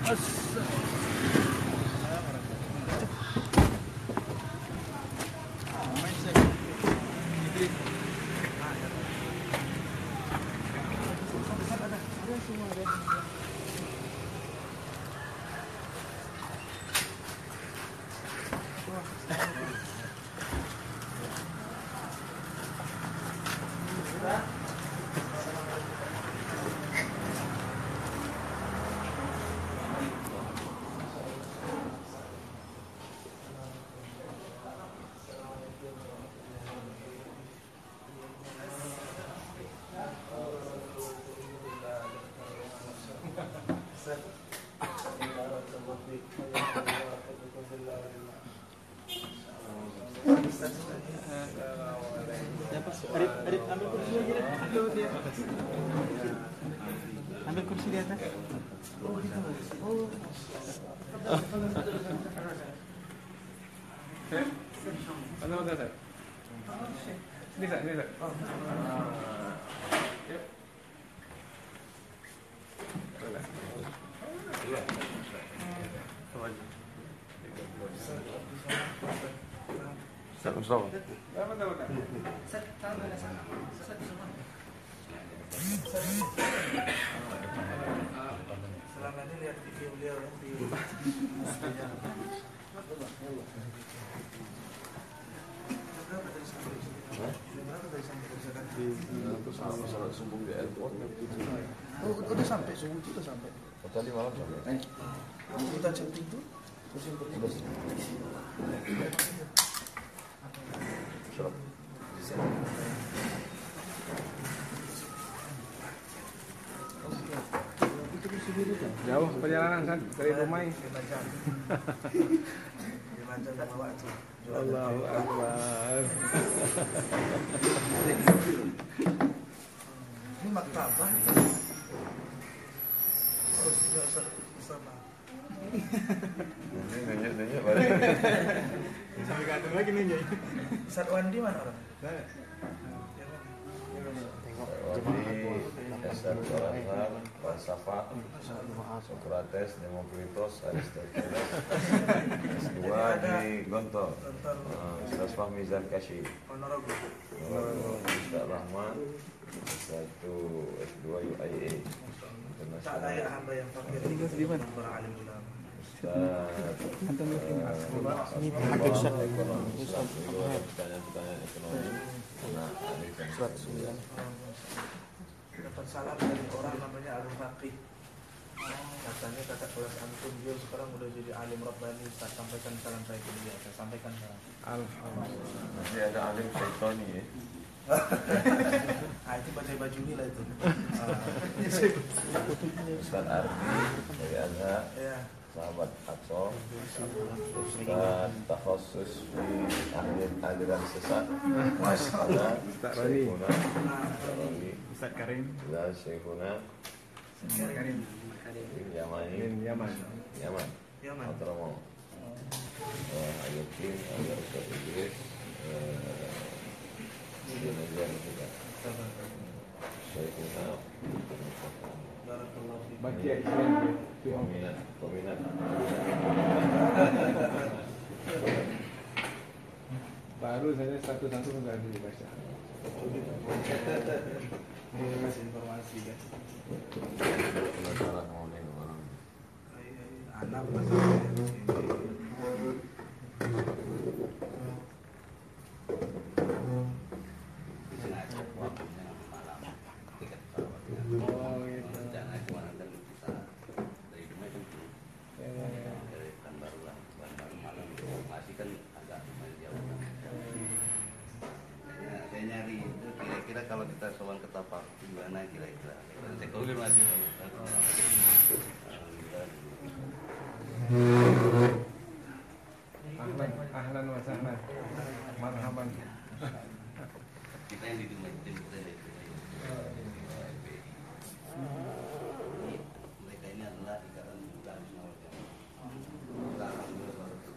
Arif, ambil kursi lagi deh. Ambil kursi di atas. Oh, gitu. Oh. Ano ba sir? Hindi sir. Selama ini lihat video beliau di subuh di airport. udah sampai subuh itu udah sampai. Tadi malam sampai. Kita cek pintu. Terus yang Sudah. Jauh perjalanan San dari rumah ini. 5 jam. 5 jam dalam waktu. Allahu Akbar. Ini maktabah. Oh, tidak sama. Nanya balik. Sampai kantor lagi nanya. Ustaz Wandi mana orang? Dasar Al-Azhar, Falsafah, Socrates, Demokritos, Aristoteles. S2 di Gontor. Ustaz Fahmi Zarkashi. Ponorogo. Ustaz Rahman. S1 S2 UIA. Tak layak hamba yang fakir Di mana? beralim ulama. Pertanyaan ekonomi. Surat 9. Dapat salam dari orang namanya Arun Fakih. Katanya kakak kelas antum, dia sekarang udah jadi alim Rabbani. Saya sampaikan salam saya ke dia. Saya sampaikan salam. Alhamdulillah. Nanti ada alim Syaitoni ya. Itu pakai baju nila itu. Ustaz Ardi dari Azhar. Ya. Sahabat Aqsa. Ustaz takhusus di aliran sesat. Masya Allah. Ustaz Rani. Ustaz Karim. Ustaz Syekhuna Karim. Yamani. Yaman. Yaman. Atromo. Ayukin, ada Ustaz Idris. Syekhuna juga. Syekhuna. Barakallahu fiik. Baca Islam. Peminat. Baru saja satu-satu sudah dibaca. Ini kasih informasi guys. Penasaran ngomongin orang. Anak masih. Oh gitu. Saya nyari itu kira-kira kalau kita soal ke tapak gimana kira-kira. Saya konfirmasi. Ahlan wa sahlan. Marhaban. Kita yang di masjid kita di mereka ini adalah ikatan bulan Nawal Jamaah. Alhamdulillah baru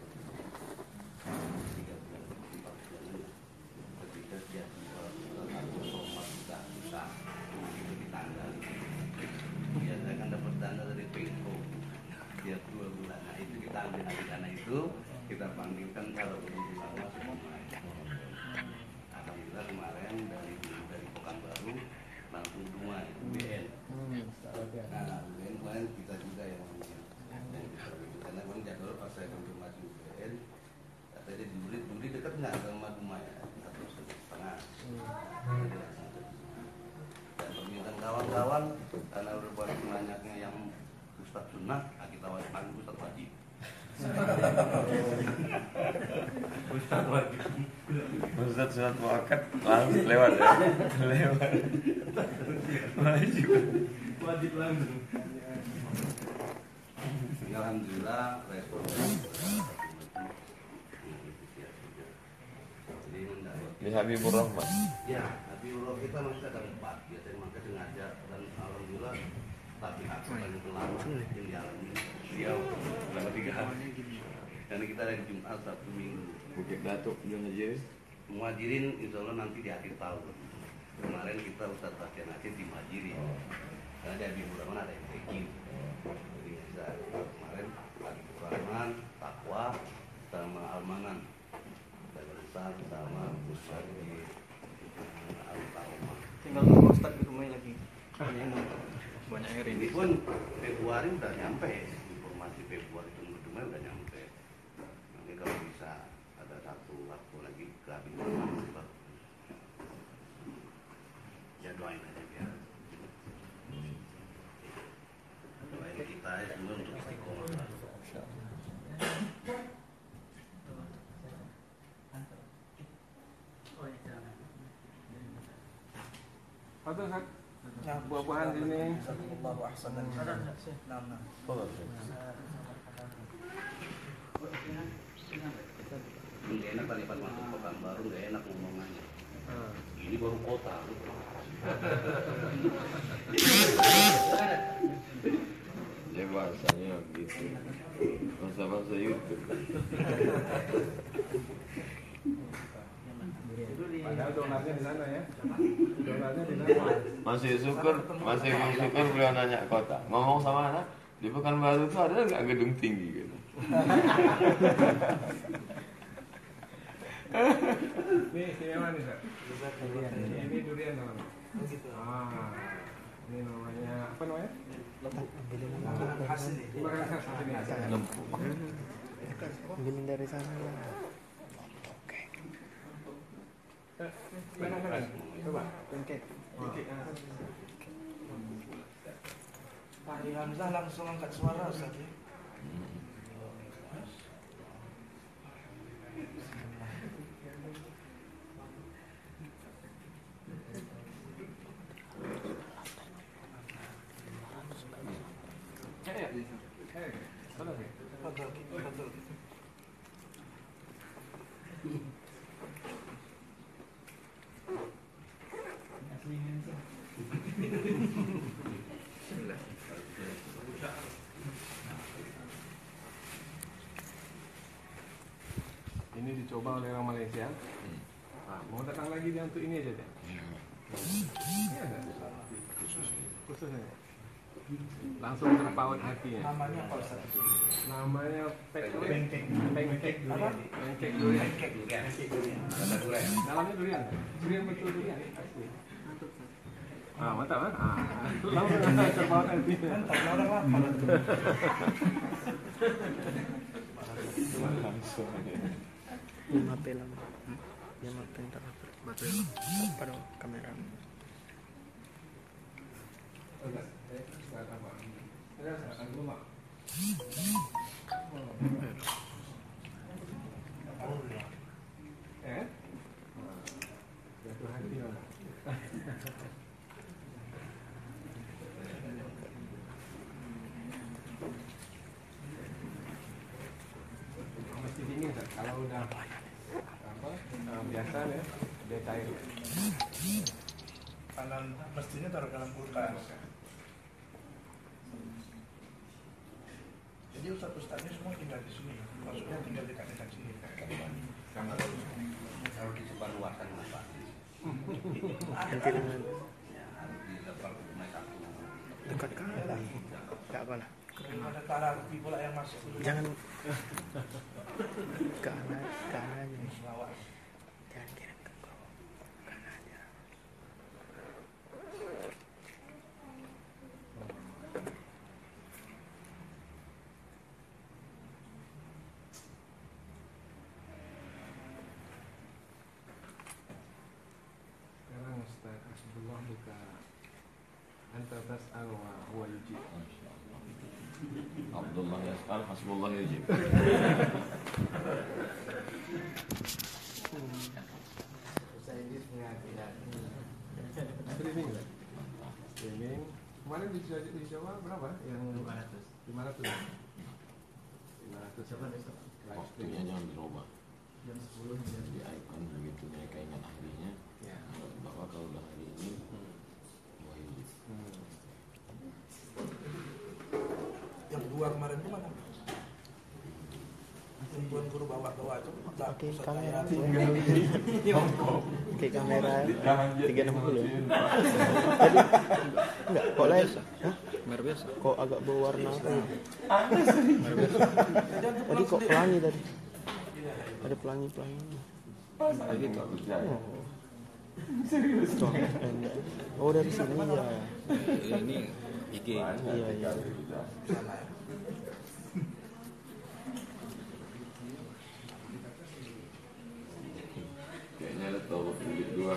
3 bulan 4 bulan ketika dia kita bisa itu di tanggal biasanya kan dapat dana dari PINCO setiap 2 bulan. Nah itu kita ambil adik-anak itu, kita panggilkan kalau belum sama semua. Alhamdulillah kemarin dari Pekanbaru langsung 2 itu BN. Nah BN kemarin kita juga yang ambil. Karena kemarin jadwal pas saya konfirmasi BN, katanya di dekat nggak sama rumah ya, 1,5. Dan permintaan kawan-kawan karena udah banyaknya yang Ustadz Sunnah, kita wajibkan Ustadz Wajib. Ustadz Wajib. Ustadz Sunnah Muakkad langsung lewat ya. Lewat. Wajib langsung. Alhamdulillah responnya. Di Habibur Rahman. Ya, Habibur kita masih ada 4. Biasanya maka sengaja dan alhamdulillah tapi aku paling lama yang dialami beliau selama 3 hari. Karena kita dari Jumat Sabtu Minggu. Bukit Datuk yang ngajarin. Muhajirin insya Allah nanti di akhir tahun. Kemarin kita Ustadz Bastian Aceh di Muhajirin. Karena di Habibur Rahman ada yang taking. Jadi kita kemarin Habibur Rahman, Takwa sama Almanan. Dan sama Ustadz di Al-Tahumah. Tinggal tunggu Ustadz di rumah lagi. Banyak yang Ini pun Februari udah nyampe, informasi Februari tunggu-tunggu udah nyampe. Nanti kalau bisa ada satu waktu lagi ke Habibur Rahman. Ya doain aja biar. Doain kita ya semua untuk istiqomah. Apa tuh, Ustaz? Nah, buah-buahan sini. Allahu ahsan. Nah. Nggak enak tadi pas masuk Pekanbaru nggak enak ngomongannya. Ini baru kota. Ya bahasanya gitu. Bahasa YouTube. Padahal donatnya di sana ya. Donatnya di sana. Masih syukur beliau nanya kota. Ngomong sama anak, di Pekanbaru itu ada nggak gedung tinggi gitu? Nih, istimewa nih, Ustaz. Ini durian namanya. Ini namanya apa namanya? Hasil Makanan khas sini. Lempuk. Ambilin dari sana lah. Mana? Coba. Pancake. Pak Hamzah langsung angkat suara Ustaz. Betul. Ini dicoba oleh orang Malaysia. Nah, mau datang lagi dia untuk ini aja deh. Ini ada khususnya. Langsung terpaut hatinya. Namanya apa Ustaz? Namanya pancake durian. Ada durian. Dalamnya durian. Durian betul durian. Asli. Mantap kan? Langsung terpaut hatinya. Mantap, orang lapar. Langsung. 5 film. 5 film terakhir. Betul. Pada kamera. Jatuh hati lah. Mesti dingin kan? Kalau udah biasa ya, dia cair. Kalau mestinya taruh dalam kulkas. Jadi ustadz-ustadznya semua tinggal di sini. Maksudnya tinggal dekat-dekat sini. Kalau disebar luasan apa? Nanti dengan Ya harus di level rumah satu. dekat kali. Tak apalah. Daripada Tarafi pula yang masuk dulu. Jangan ke anaknya. Lawak. Jangan kirim ke bawah. Ke anaknya. Sekarang Ustaz Hasbullah buka Anta tas'al wa huwa yujib. Abdullah yas'al, hasbullah yujib. Streaming kan? Streaming. Kemarin dicoba berapa? Yang 500. 500. Coba besok. Waktunya jangan dirubah. Jam 10 Di icon begitu mereka ingat harinya. Ya. Bahwa kalau udah hari ini wajib. Yang dua kemarin itu mana? Yang tuan guru bawa itu. Oke, kamera. Iya. Oke, kamera. Jangan 360. Enggak, kok lain? Hah? Merah biasa. Kok agak berwarna apa? Tadi kok pelangi tadi. Ada pelangi-pelangi. Lagi tak percaya. Oh, dari sini ya. Ini IG. Iya, iya. Kayaknya ada tahu duit dua.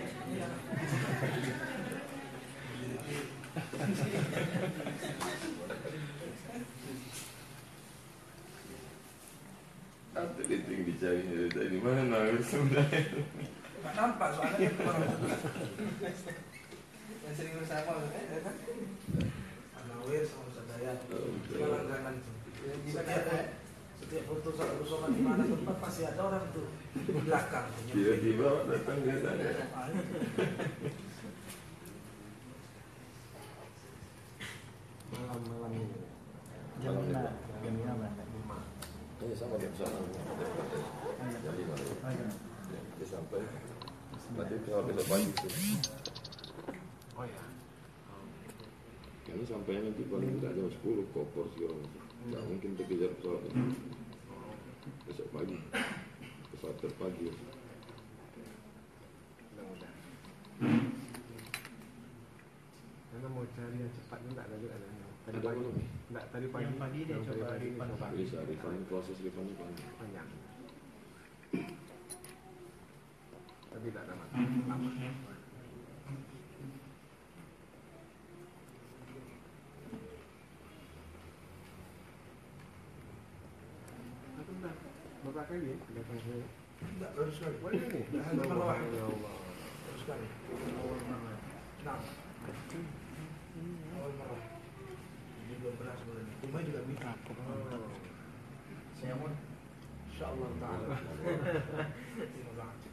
Atau dia yang dicari dari mana nangis sebenarnya? Nggak nampak soalnya kemarin itu. Yang sering bersama ya kan? Anawir sama Ustaz Dayat. Cuma langganan tuh. Setiap foto sholat di mana tempat pasti ada orang tuh di belakang. Tiba-tiba datang dia tanya. Malam-malam ini. Jam 6. Jam 5. Ini sama dia sana. Jadi malam. Dia sampai. Nanti tinggal besok pagi tuh. Oh ya. Karena sampainya nanti paling tidak jam 10 koper segala macam. Nggak mungkin dikejar pesawat besok pagi. Pesawat terpagi. Mudah-mudahan. Karena mau cari yang cepat juga ada juga ada. Tadi Ada pagi. belum? Enggak, tadi pagi. Yang pagi dia Yang tadi coba pagi refund coba. Bisa refund, proses refundnya panjang. Panjang. Tapi tak ada masalah. Aku udah berapa kali ya datang ke Enggak, baru sekali. Wah ini nih. Nomor bawah. Ya Allah. Baru sekali. Nah, awal merah. Ini belum pernah sebenarnya. Cuma juga bisa. Saya mau insyaallah taala. Terima kasih.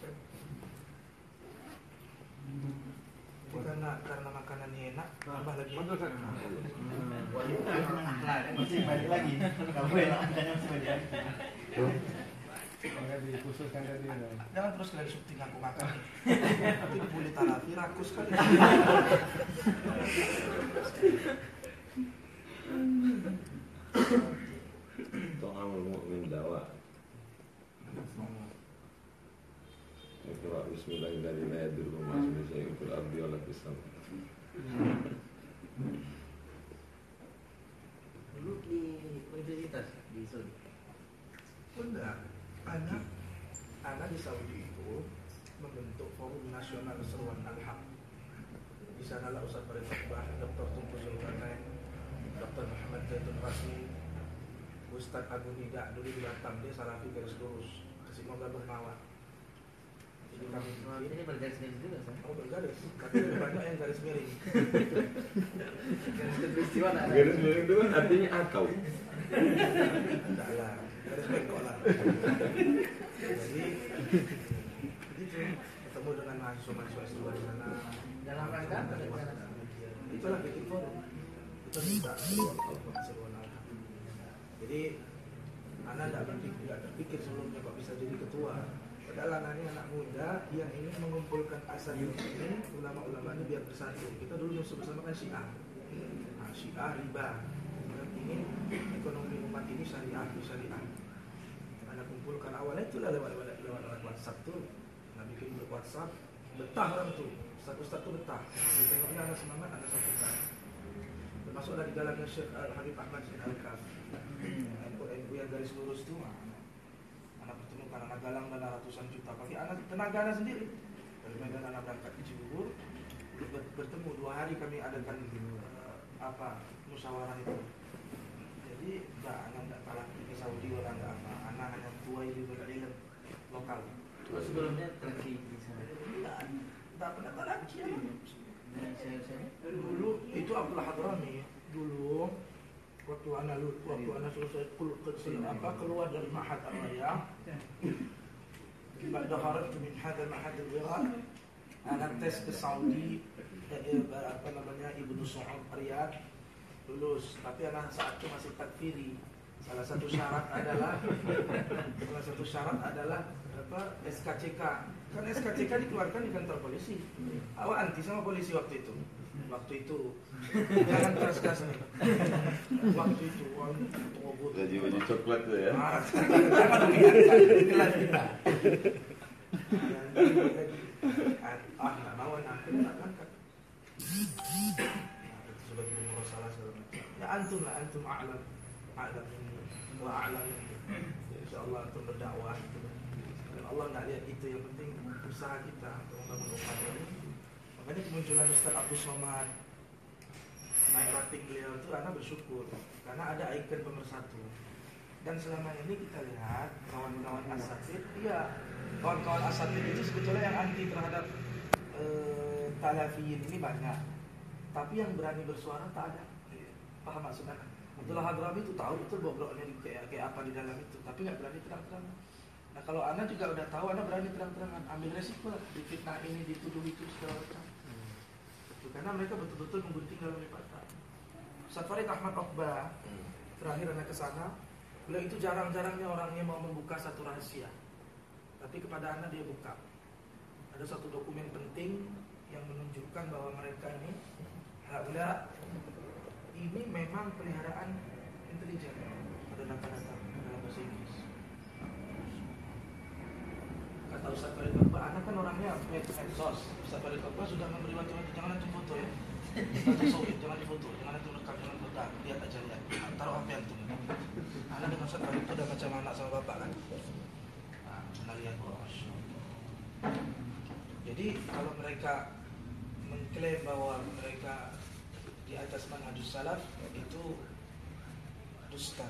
Jadi karena makanannya enak, tambah lagi. Betul kan? Masih balik lagi. Kamu enak makanya masih balik lagi. Enggak dikhususkan tadi. Jangan terus kalian syuting aku makan. Tapi boleh Tarafi rakus kali. Ta'amul mu'min dawa. Iqra bismillahirrahmanirrahim la yadurru ma ismihi syai'un fil ardi wa la fis sama'. Dulu di universitas di Saudi. Benar. Anak di Saudi itu membentuk Forum Nasional Seruan Al-Haq. Di sanalah Ustaz Farid Akbar, Dr. Tunku Zulkarnain, Dr. Muhammad Zaitun Rasmi, Ustaz Abu Nida dulu di Batam, dia Salafi garis lurus, semoga bermawar. Jadi kami Ini bergaris-garis juga, San. mau bergaris, tapi lebih banyak yang garis miring. Garis peristiwa ada. Garis miring itu kan artinya atau. Enggak lah, garis bengkok lah. Jadi itu ketemu dengan mahasiswa-mahasiswa S2 di sana. Dalam rangka apa? Itulah bikin forum. Itu minta seruan Al-Haq. Jadi anak tidak terpikir sebelumnya kok bisa jadi ketua. Padahal anaknya anak muda yang ingin mengumpulkan asal ini, ulama-ulama ini biar bersatu. Kita dulu musuh bersama kan Syiah. Nah, Syiah riba. Dan ingin ekonomi umat ini syariah. Anda kumpulkan awalnya itu lewat WhatsApp tuh, Anda bikin grup WhatsApp, betah orang tuh, Ustaz tuh betah. Ditengoknya anak semangat, anak satukan. Termasuk dari jalannya Syekh Habib Ahmad Syekh Al-Kaf, NU yang garis lurus tuh, anak pertemukan, anak galang dana ratusan juta, pakai anak tenaga anak sendiri. Dari Medan anak berangkat ke Cibubur, bertemu 2 hari kami adakan musyawarah itu. Jadi anak tidak kalah di Saudi orang nggak apa, anak hanya tua ini berkeliling lokal. Sebelumnya lagi di sana. Tidak pernah lagi ya. Dulu itu Abdullah Hadrami dulu waktu anak selesai keluar dari Ma'had Al-Raya, بعد خرجت من هذا المعهد الصغير anak tes ke Saudi, Ibnu Su'ud Riyadh, lulus, tapi anak saat itu masih takfiri. Salah satu syarat adalah SKCK. Kan SKCK dikeluarkan di kantor polisi. Awak anti sama polisi waktu itu. Jangan keras nih. Waktu itu baju coklat tuh ya. Jangan mengingatkan kelas kita. Nggak mau anak angkat. Itu sebagai pengurus salah segala macam. Ya antum a'lam ini wa a'lam ini. Insyaallah antum berdakwah. Dan Allah nggak lihat itu, yang penting usaha kita untuk membangun umat ini. Makanya kemunculan Ustaz Abdul Somad, naik rating beliau itu anak bersyukur karena ada ikon pemersatu. Dan selama ini kita lihat kawan-kawan asatid, kawan-kawan asatid itu sebetulnya yang anti terhadap Talafiyin ini banyak, tapi yang berani bersuara tak ada. Paham maksudnya? Abdullah Hadrami itu tahu betul bobroknya kayak apa di dalam itu, tapi nggak berani terang-terangan. Nah kalau Ana juga udah tahu, Ana berani terang-terangan, ambil resiko lah, difitnah ini, dituduh itu segala macam. Karena mereka betul-betul menggunting dalam ipatan. Ustaz Farid Ahmad Okbah, terakhir Ana kesana, beliau itu jarang-jarangnya orangnya mau membuka satu rahasia, tapi kepada Ana dia buka. Ada satu dokumen penting yang menunjukkan bahwa mereka ini ini memang peliharaan intelijen. Ada data-data dalam bahasa Inggris. Kata Ustaz Farid Okbah, anak kan orangnya medsos. Ustaz Farid Okbah sudah memberi wanti-wanti, jangan antum foto ya. Jangan difoto, jangan antum rekam, jangan foto. Lihat aja, lihat. Taruh HP antum. Anak dengan Ustaz Farid udah macam anak sama bapak kan. Nah, lihat Jadi kalau mereka mengklaim bahwa mereka di atas manhajus salaf, itu dusta.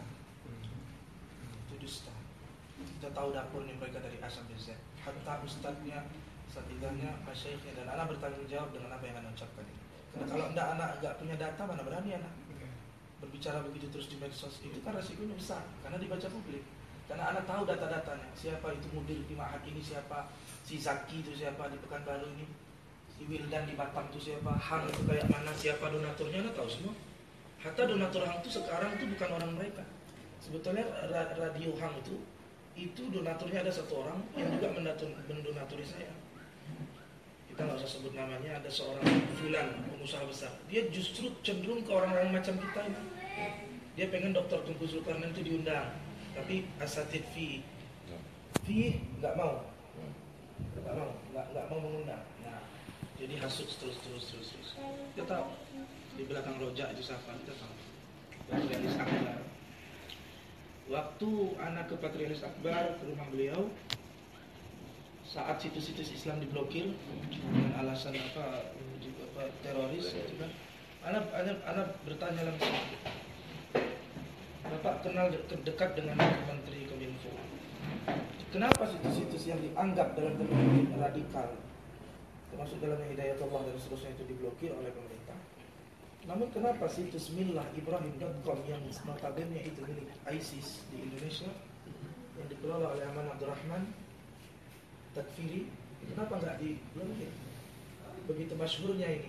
Kita tahu dapurnya mereka dari A sampai Z. Hatta ustadznya, satidahnya, masyayikhnya, dan anak bertanggung jawab dengan apa yang anak ucapkan. Karena kalau anak enggak punya data, mana berani anak berbicara begitu terus di medsos. Itu kan resikonya besar, karena dibaca publik. Karena anak tahu data-datanya, siapa itu mudir di Ma'had ini, siapa si Zaki itu, siapa di Pekanbaru ini, si Wildan di Batam itu siapa, Hang itu kayak mana, siapa donaturnya, anak tahu semua. Hatta donatur Hang itu sekarang itu bukan orang mereka. Sebetulnya radio Hang itu donaturnya ada satu orang yang juga mendonaturi saya. Kita nggak usah sebut namanya, ada seorang fulan, pengusaha besar. Dia justru cenderung ke orang-orang macam kita ini. Dia pengen Dr. Tunku Zulkarnain itu diundang, tapi asatid fi nggak mau mengundang. Nah, jadi hasut terus. Kita tahu di belakang rojak itu siapa, kita tahu. Patrialis Akbar. Waktu anak ke Patrialis Akbar, ke rumah beliau, saat situs-situs Islam diblokir dengan alasan teroris, gitu kan? Anak bertanya langsung. Bapak kenal dekat dengan Menteri Kominfo. Kenapa situs-situs yang dianggap dalam bentuk radikal, termasuk dalam Hidayatullah dan seterusnya, itu diblokir oleh pemerintah? Namun kenapa situs millahIbrahim.com yang notabene itu milik ISIS di Indonesia, yang dikelola oleh Aman Abdurrahman Takfiri, kenapa nggak diblokir? Begitu masyhurnya ini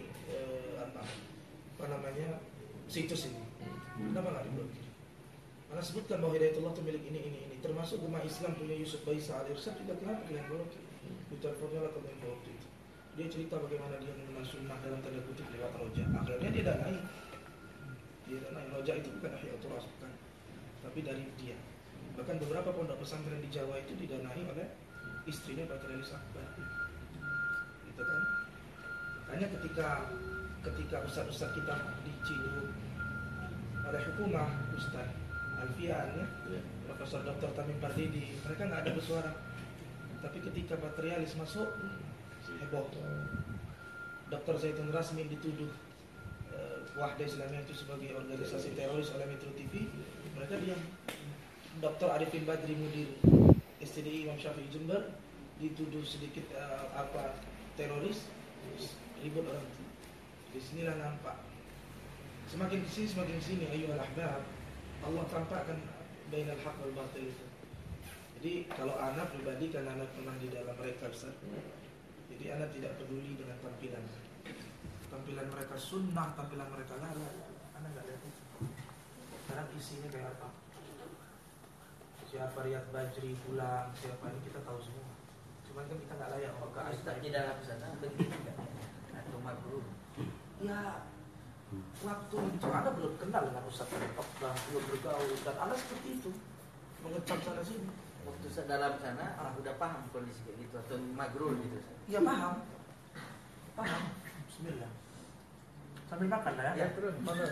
situs ini, kenapa nggak diblokir? Karena sebutkan bahwa Hidayatullah itu milik ini. Termasuk umat Islam punya Yusuf Baisa Al-Irsyad juga, kenapa dia blokir? Diteleponnya lah Kominfo waktu itu. Dia cerita bagaimana dia mengenal sunnah dalam tanda kutip lewat rojak. Akhirnya dia danai. Dia danai. Roja itu bukan Ihya Turas, bukan, tapi dari dia. Bahkan beberapa pondok pesantren di Jawa itu didanai oleh istrinya Patrialis Akbar. Gitu kan? Hanya ketika ustaz-ustaz kita diciduk oleh hukumah, Ustaz Alfian, ya, Profesor Dr. Tamim Pardidi, mereka nggak ada bersuara. Tapi ketika Patrialis masuk, heboh. Dr. Zaitun Rasmi dituduh Wahda Islamiyah itu sebagai organisasi teroris oleh Metro TV, mereka diam. Dr. Arifin Badri Mudir STDI Imam Syafi'i Jember dituduh sedikit teroris, ribut orang itu. Di sinilah nampak semakin kesini ayyuhal ahbab, Allah tampakkan bainal haq wal batil itu. Jadi kalau anak pribadi, kan anak pernah di dalam mereka besar, jadi anak tidak peduli dengan tampilan mereka sunnah, tampilan mereka lala, anak nggak lihat itu. Sekarang isinya kayak apa? Siapa Riyad Bajri pulang, siapa ini kita tahu semua. Cuman kan kita nggak layak ke Ustaz di dalam sana begitu tidak? Atau makruh? Ya, waktu itu Anda belum kenal dengan Ustaz dan belum bergaul, dan Anda seperti itu mengecam sana sini. Waktu dalam sana udah paham kondisi kayak gitu atau magrul gitu? Ya paham. Bismillah. Sambil makan lah ya. Ya terus.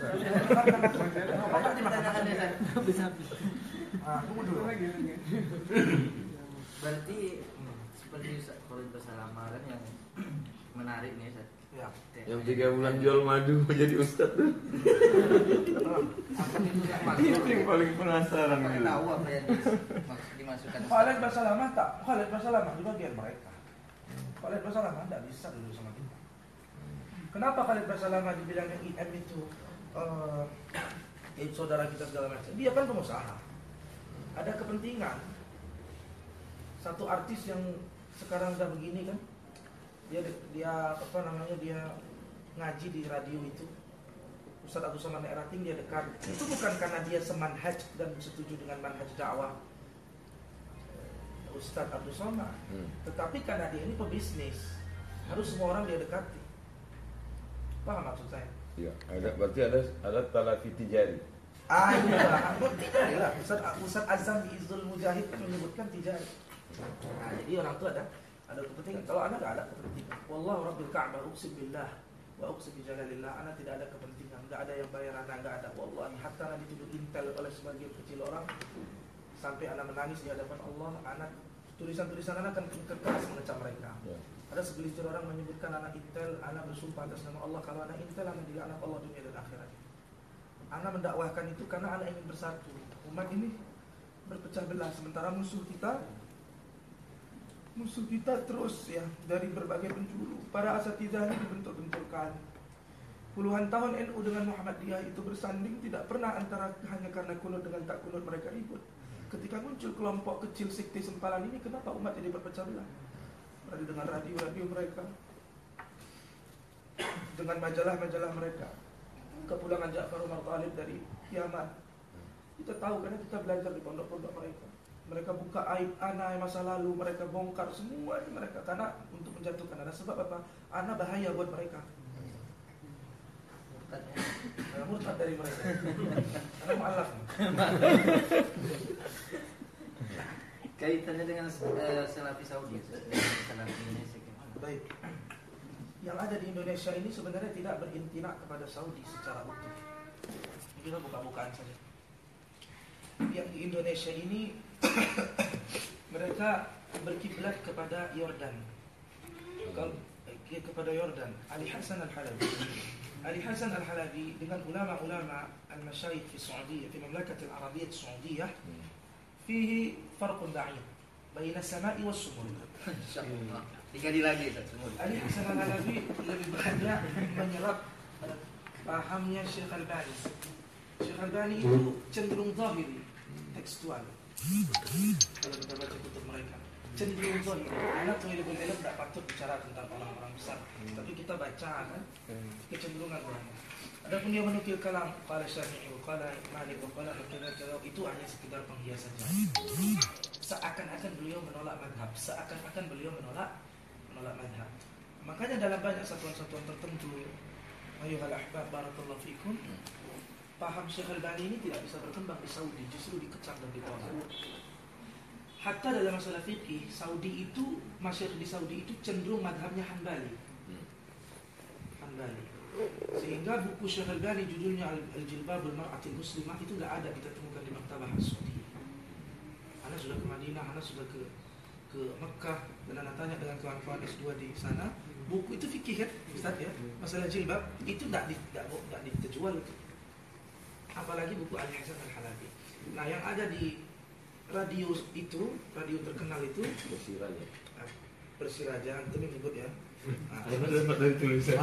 Makan dimakan. Habis-habis. Tunggu dulu. Berarti seperti Ustaz Khalid Basalamah yang menarik nih Ustaz. Ya. Yang 3 bulan jual madu jadi ustad tuh. Itu yang paling penasaran Apa gitu. tahu apa yang dimasukkan Khalid Basalamah tak? Khalid Basalamah di bagian mereka. Khalid Basalamah tidak bisa dulu sama kita. Kenapa Khalid Basalamah dibilangnya IM itu saudara kita segala macam? Dia kan pengusaha. Ada kepentingan. Satu artis yang sekarang udah begini kan, dia dia ngaji di radio itu, Ustaz Abdul Somad Ne'rating, dia dekat. Itu bukan karena dia semanhaj dan setuju dengan manhaj dakwah Ustaz Abdul Somad, tetapi karena dia ini pebisnis, harus semua orang dia dekati. Paham maksud saya? Iya, berarti ada talafi tijari. Iya, tijari lah. Ustaz Azam di Izzul Mujahid menyebutkan tijari. Nah, jadi orang itu ada kepentingan. Kalau anak nggak ada kepentingan, wallahu rabbil ka'bah, uqsim billah wa uqsim bi jalalillah, anak tidak ada kepentingan, nggak ada yang bayar anak, nggak ada. Wallahi hatta anak dituduh intel oleh sebagian kecil orang, sampai anak menangis di hadapan Allah. Anak tulisan-tulisan anak kan keras mengecam mereka. Ada segelintir orang menyebutkan anak intel, anak bersumpah atas nama Allah kalau anak intel anak dilaknat Allah dunia dan akhirat. Anak mendakwahkan itu karena anak ingin bersatu. Umat ini berpecah belah, sementara musuh kita terus ya dari berbagai penjuru. Para asatidzah ini dibentuk-benturkan. Puluhan tahun NU dengan Muhammadiyah itu bersanding, tidak pernah hanya karena kunut dengan tak kunut mereka ribut. Ketika muncul kelompok kecil sekte sempalan ini, kenapa umat jadi berpecah belah? Berada dengan radio mereka, dengan majalah mereka. Kepulangan Ja'far Umar Talib dari Yaman, kita tahu karena kita belajar di pondok-pondok mereka. Mereka buka aib anak masa lalu, mereka bongkar semua ini mereka, karena untuk menjatuhkan anak. Sebab apa? Anak bahaya buat mereka. Murtad dari mereka. Anak mu'alaf. Kaitannya dengan Salafi Saudi, Salafi Indonesia gimana? Baik. Yang ada di Indonesia ini sebenarnya tidak berintinak kepada Saudi secara utuh. Kita buka-bukaan saja. Yang di Indonesia ini mereka berkiblat kepada Yordan. Kepada Yordan. Ali Hasan Al-Halabi dengan ulama-ulama al-masyayikh di Saudi, di Mamlakat al-Arabiyyah Saudiyah, fihi farqun da'im baina as-sama'i was-sumul. Insyaallah. Dikali lagi semua. Ali Hasan Al-Halabi lebih banyak menyerap pahamnya Syekh Albani. Syekh Albani itu cenderung zahiri, tekstual. Kalau kita baca kutub mereka, cenderung zahiri. Anak tuh tidak patut bicara tentang orang-orang besar, tapi kita baca kan kecenderungan orangnya. Adapun dia menukil kalam qala Syafi'i wa qala Malik wa qala Al-Qadar, itu hanya sekedar penghiasan saja. Seakan-akan beliau menolak madhab, madhab. Makanya dalam banyak satuan-satuan tertentu, ayuhal ahbab barakallahu fikum, paham Syekh Al-Albani ini tidak bisa berkembang di Saudi, justru dikecam dan ditolak. Hatta dalam masalah fikih, Saudi itu, masyayikh di Saudi itu cenderung madhabnya Hanbali. Hanbali. Sehingga buku Syekh Al-Albani judulnya Al-Jilbabul Mar'atil Muslimah itu tidak ada kita temukan di Maktabah As-Saudi. Ana sudah ke Madinah, Ana sudah ke Mekah, dan Ana tanya dengan kawan-kawan S2 di sana, buku itu fikih kan, Ustaz ya? Masalah jilbab itu tidak dijual itu. Apalagi buku Al-Hasan Al-Halabi. Nah, yang ada di radio itu, radio terkenal itu Persiraja, antum menyebut ya. Dari tulisan.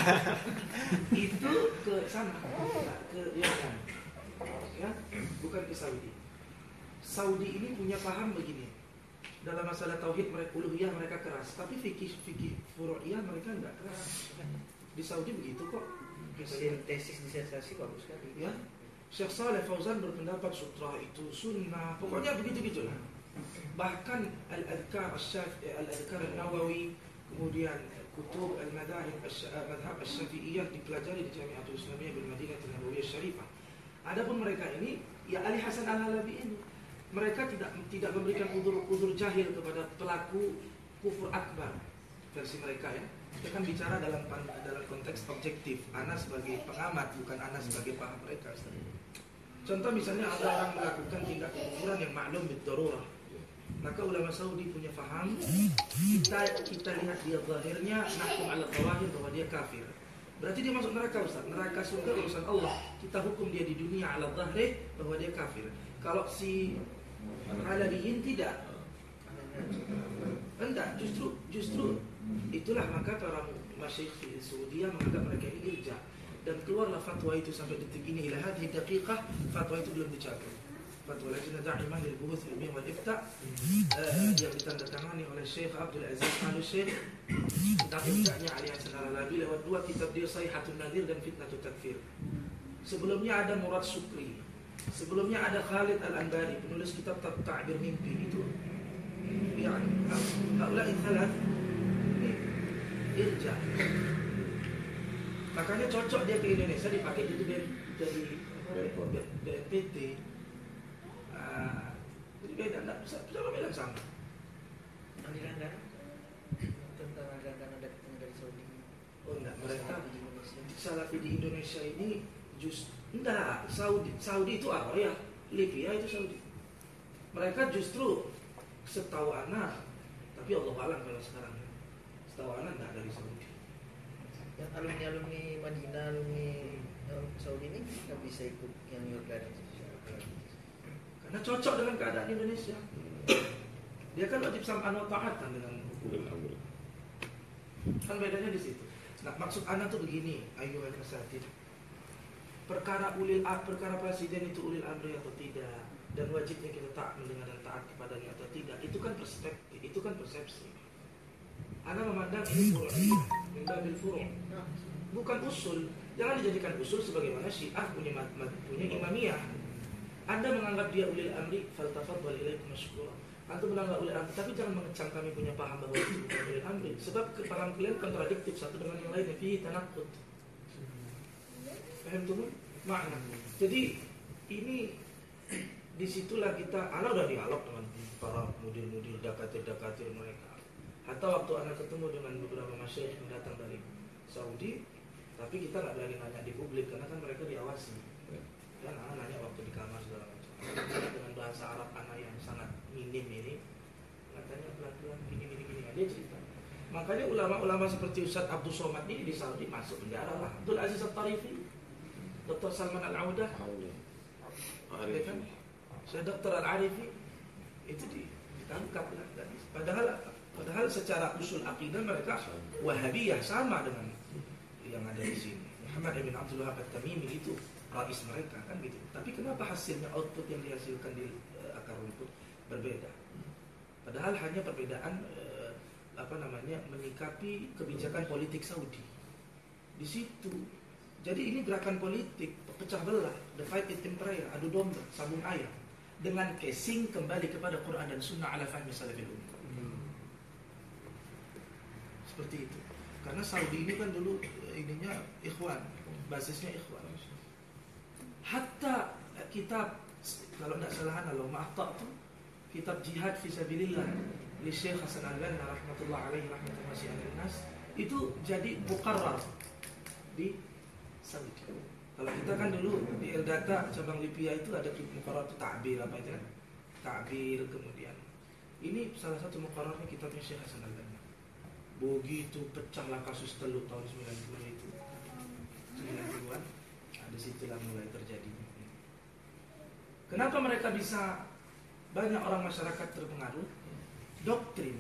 Itu ke sana, ke Yaman. Ya, bukan ke Saudi. Saudi ini punya paham begini. Dalam masalah tauhid mereka uluhiyah mereka keras, tapi fikih furu'iyah mereka enggak keras. Di Saudi begitu kok. Kemudian tesis disertasi bagus sekali. Ya. Syekh Saleh Fauzan berpendapat sutra itu sunnah, pokoknya begitu-gitulah. Bahkan Al-Adhkar Al-Adhkar An-Nawawi, kemudian kutub Al-Madahib Madhab Asy-Syafi'iyah dipelajari di Jami'atul Islamiyah bil Madinah An-Nabawiyah Syarifah. Adapun mereka ini, ya Ali Hasan Al-Halabi ini, mereka tidak memberikan uzur jahil kepada pelaku kufur akbar versi mereka ya. Kita kan bicara dalam konteks objektif. Ana sebagai pengamat, bukan Ana sebagai paham mereka. Contoh misalnya ada orang melakukan tindak kekufuran yang maklum bid-darurah. Maka ulama Saudi punya paham, kita lihat dia zahirnya, nahkum ala zawahir bahwa dia kafir. Berarti dia masuk neraka, Ustaz. Neraka surga urusan Allah. Kita hukum dia di dunia ala zahir bahwa dia kafir. Kalau si Halabiyin tidak. Enggak, justru itulah maka para masyayikh di Saudi menganggap mereka ini irja. Dan keluarlah fatwa itu sampai detik ini ila hadhihi daqiqah, fatwa itu belum dicabut. Fatwa Lajnah Da'imah lil Buhuth Ilmiyyah wal Ifta' yang ditandatangani oleh Syekh Abdul Aziz Al-Syekh tentang ifta'nya Ali Hasan Al-Halabi lewat dua kitab dia Sayhatun Nadir dan Fitnatut Takfir. Sebelumnya ada Murad Sukri. Sebelumnya ada Khalid Al-Anbari, penulis kitab Ta'bir Mimpi itu. Ya, haula'i thalath irja. Makanya cocok dia ke Indonesia dipakai itu dari BNPT. Jadi beda, enggak bisa bilang sama. Aliran dana tentang aliran dana dari Saudi. Oh enggak, mereka Salafi di Indonesia ini enggak, Saudi itu apa ya? Libya itu Saudi. Mereka justru setahu ana, tapi Allah alam kalau sekarang. Setahu ana enggak dari Saudi. Yang alumni Madinah, alumni Saudi ini nggak bisa ikut yang Yordan. Karena cocok dengan keadaan Indonesia. Dia kan wajib sam'an wa ta'atan dengan hukum. Kan bedanya di situ. Nah, maksud ana tuh begini, ayyuhal masatid. Perkara presiden itu ulil amri atau tidak, dan wajibnya kita taat mendengar dan taat kepadanya atau tidak, itu kan perspektif, itu kan persepsi. Ana memandang ini furu'iyah, min babil furu', bukan usul. Jangan dijadikan usul sebagaimana Syiah punya imamiyah. Anda menganggap dia ulil amri, faltafaddal ilaikum masykurah. Anda menganggap ulil amri, tapi jangan mengecam kami punya paham bahwa itu bukan ulil amri. Sebab paham kalian kontradiktif satu dengan yang lain, fihi tanaqqud. Paham tuh makna. Jadi ini disitulah kita, ana udah dialog dengan para mudir-mudir dakatir mereka. Hatta waktu ana ketemu dengan beberapa masyayikh yang datang dari Saudi, tapi kita nggak berani nanya di publik karena kan mereka diawasi. Dan ana nanya waktu di kamar segala macam. Dengan bahasa Arab ana yang sangat minim ini, katanya pelan-pelan gini dia cerita. Makanya ulama-ulama seperti Ustaz Abdul Somad ini di Saudi masuk penjara lah. Abdul Aziz Al-Tarifi, Dr. Salman Al-Audah, kan? Saya Dr. Al-Arifi itu ditangkap lah. Padahal secara usul akidah mereka Wahabiyah sama dengan yang ada di sini. Muhammad bin Abdul Wahab At-Tamimi itu rais mereka kan gitu. Tapi kenapa hasilnya output yang dihasilkan di akar rumput berbeda? Padahal hanya perbedaan menyikapi kebijakan politik Saudi. Di situ. Jadi ini gerakan politik pecah belah, divide it empire, adu domba, sabung ayam dengan casing kembali kepada Quran dan Sunnah ala fahmi salafil ummah. Seperti itu. Karena Saudi ini kan dulu ininya ikhwan, basisnya ikhwan. kitab, kalau tidak salah Allahumma akhta'tu, kitab Jihad Fisabilillah li Syekh Hasan Al-Banna rahmatullah alaihi rahmatan wasi'atan nas, itu jadi muqarrar di Saudi. Kalau kita kan dulu di Eldata cabang Lipia itu ada muqarrar itu ta'bir apa itu kan? Ta'bir, kemudian ini salah satu muqarrarnya kitabnya Syekh Hasan Al-Banna. Begitu pecahlah kasus Teluk tahun 90 itu. 90-an, di situlah mulai terjadi. Kenapa mereka bisa banyak orang masyarakat terpengaruh? Doktrin.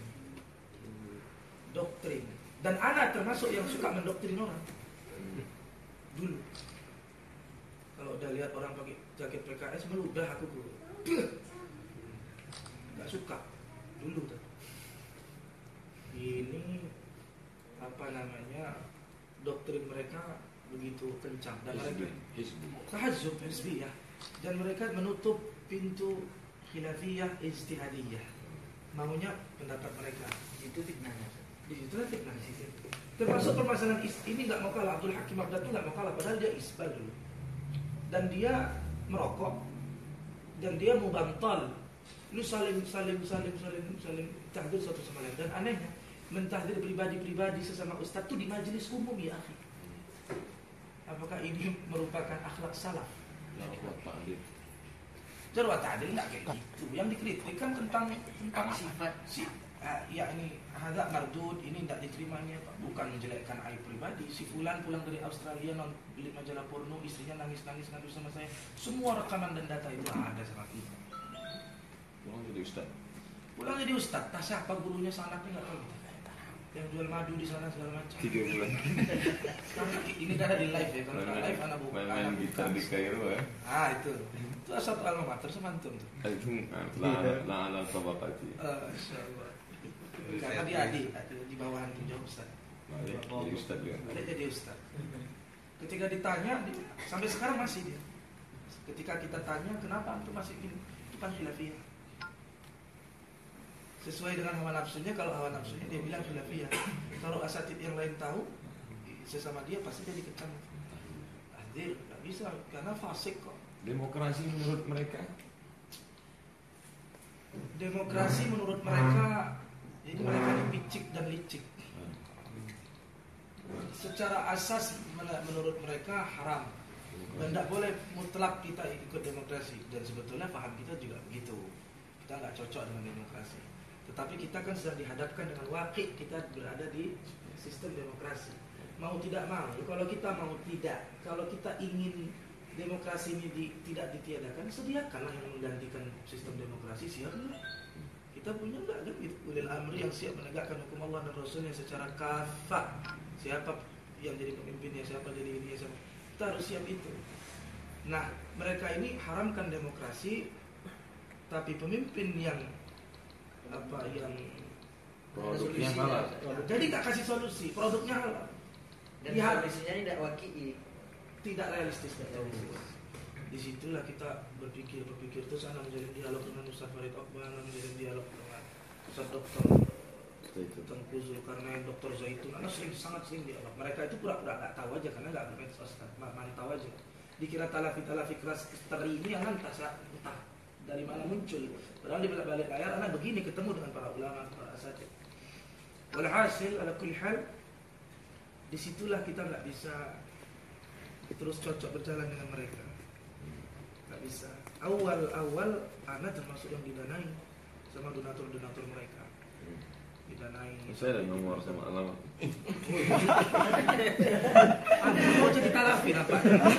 Dan anak termasuk yang suka mendoktrin orang. Dulu. Kalau udah lihat orang pakai jaket PKS, meludah aku dulu. Gak suka. Dulu tuh. Ini apa namanya, doktrin mereka begitu kencang dan mereka tahazub hizbi ya, dan mereka menutup pintu khilafiyah ijtihadiyah, maunya pendapat mereka. Itu fitnahnya. Di situ lah fitnah di situ. Termasuk permasalahan ini nggak mau kalah, Abdul Hakim Baghdadi nggak mau kalah, padahal dia isbal dulu dan dia merokok dan dia mubantal, lu saling tahdir satu sama lain. Dan anehnya mentahdir pribadi sesama ustaz itu di majelis umum ya akhi. Apakah ini merupakan akhlak salaf? Jarwat ta'dil enggak kayak gitu. Yang dikritik kan tentang sifat yakni hadza mardud, ini tidak diterimanya, bukan menjelekkan aib pribadi. Si fulan pulang dari Australia beli majalah porno, istrinya nangis ngadu sama saya. Semua rekaman dan data itu ada sama kita. Pulang jadi ustaz, tak siapa gurunya, sanaknya enggak tahu. Yang jual madu di sana segala macam. 3 bulan. Ini ada di live ya, kalau live anak buka. Main gitar di Kairo ya. Itu satu alma mater semantum tuh. Itu ala tabaqati. Insyaallah. Karena dia adik di bawahan jauh Ustaz. Jadi ustaz juga. Dia jadi ustaz. Ketika ditanya, sampai sekarang masih dia. Ketika kita tanya, kenapa antum masih gini? Itu kan khilafiyah. Sesuai dengan hawa nafsunya, kalau hawa nafsunya dia bilang khilafiyah. Kalau asatid yang lain tahu, sesama dia pasti jadi kecam. Tahdir, nggak bisa, karena fasik kok. Demokrasi menurut mereka? Demokrasi menurut mereka, jadi mereka dipicik dan licik. Secara asas menurut mereka haram. Dan tidak boleh mutlak kita ikut demokrasi. Dan sebetulnya paham kita juga begitu. Kita nggak cocok dengan demokrasi. Tetapi kita kan sedang dihadapkan dengan wakil, kita berada di sistem demokrasi. Mau tidak mau, kalau kita mau tidak, kalau kita ingin demokrasi ini tidak ditiadakan, sediakanlah yang menggantikan sistem demokrasi, siap enggak? Kita punya enggak kan gitu, ulil amri yang siap menegakkan hukum Allah dan Rasulnya secara kafah. Siapa yang jadi pemimpinnya, siapa jadi ini, siapa. Kita harus siap itu. Nah, mereka ini haramkan demokrasi, tapi pemimpin yang produknya halal. Jadi nggak kasih solusi, produknya halal. Dan solusinya tidak wakil, tidak realistis. Disitulah kita berpikir terus, anak menjalin dialog dengan Ustaz Farid Akbar, anak menjalin dialog dengan Ustaz Dokter Tengku Zulkarnain, Dokter Zaitun. Anak sangat sering dialog. Mereka itu pura-pura nggak tahu aja karena nggak bermedsos, mantau aja. Dikira talafi keras teri ini anak entah dari mana muncul. Padahal di balik layar anak begini ketemu dengan para ulama, para asatid. Walhasil ala kulli hal, disitulah kita nggak bisa terus cocok berjalan dengan mereka. Nggak bisa. Awal anak termasuk yang didanai sama donatur mereka. Didanai. Saya ada nomor sama alamat. Anda mau jadi talafin apa?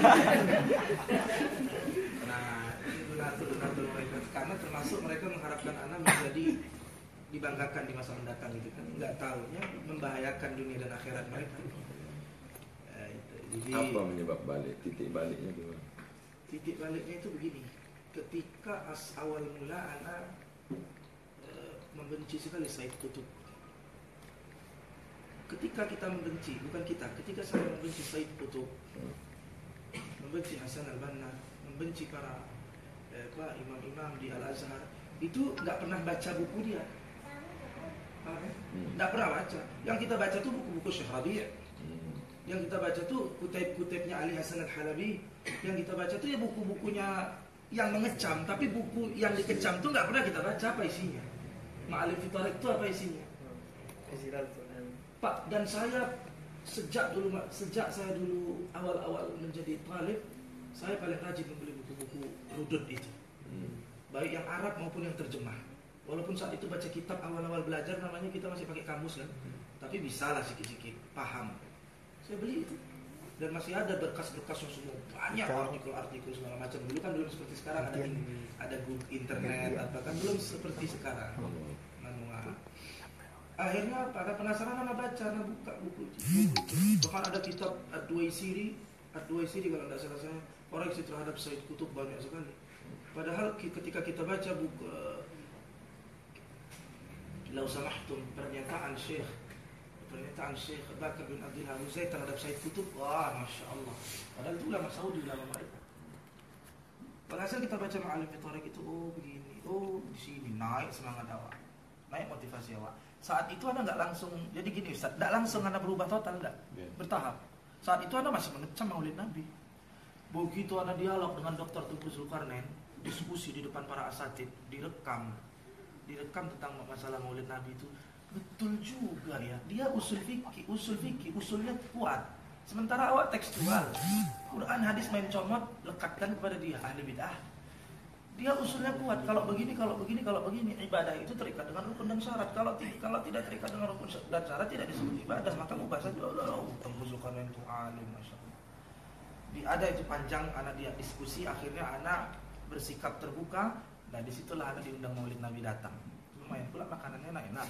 Donatur mereka, karena termasuk mereka mengharapkan anak menjadi dibanggakan di masa mendatang gitu kan, nggak tahunya membahayakan dunia dan akhirat mereka. Jadi, apa menyebab balik? Titik baliknya gimana? Titik baliknya itu begini, ketika awal mula anak membenci sekali Said Qutb. Ketika kita membenci, bukan kita, ketika saya membenci Said Qutb, membenci Hasan Al-Banna, membenci para imam-imam di Al-Azhar, itu nggak pernah baca buku dia, nggak pernah baca. Yang kita baca tuh buku-buku Syekh Rabi', yang kita baca tuh kutip-kutipnya Ali Hasan Al-Halabi, yang kita baca tuh ya buku-bukunya yang mengecam, tapi buku yang dikecam tuh nggak pernah kita baca apa isinya. Ma'alim fi Thariq itu apa isinya? Pak, dan saya sejak saya dulu awal-awal menjadi talib, saya paling rajin membeli buku-buku rudud itu, baik yang Arab maupun yang terjemah. Walaupun saat itu baca kitab awal-awal belajar namanya kita masih pakai kamus kan, tapi bisa lah sikit-sikit paham. Saya beli itu dan masih ada berkas-berkasnya semua, banyak artikel-artikel segala macam. Dulu kan belum seperti sekarang ada Google internet, apa kan belum seperti sekarang. Manual. Akhirnya pada penasaran anak baca, anak buka buku itu. Bahkan ada kitab Ad-Duwaisiri kalau tidak salah saya, koreksi terhadap Said Qutb banyak sekali. Padahal ketika kita baca buku Lau Samahtum, pernyataan Syekh Bakar bin Abdul Hamid terhadap Said Qutb, wah Masya Allah. Padahal itu ulama Saudi, ulama mereka. Walhasil kita baca Ma'alim fi Thariq itu, oh begini, oh di sini naik semangat awak, naik motivasi awak. Saat itu Anda nggak langsung, jadi gini Ustaz, nggak langsung Anda berubah total, enggak, bertahap. Saat itu Anda masih mengecam Maulid Nabi. Begitu Anda dialog dengan Dr. Tengku Zulkarnain, diskusi di depan para asatid, direkam tentang masalah Maulid Nabi itu, betul juga ya. Dia usul fikih, usulnya kuat. Sementara awak tekstual, Quran hadis main comot, lekatkan kepada dia ahli bid'ah. Dia usulnya kuat. Kalau begini, ibadah itu terikat dengan rukun dan syarat. Kalau tidak terikat dengan rukun dan syarat tidak disebut ibadah. Maka mubah saja. Tengku Zulkarnain itu alim, Masya Allah. Ada itu panjang, anak dia diskusi, akhirnya anak bersikap terbuka. Nah disitulah anak diundang Maulid Nabi datang. Lumayan pula makanannya enak.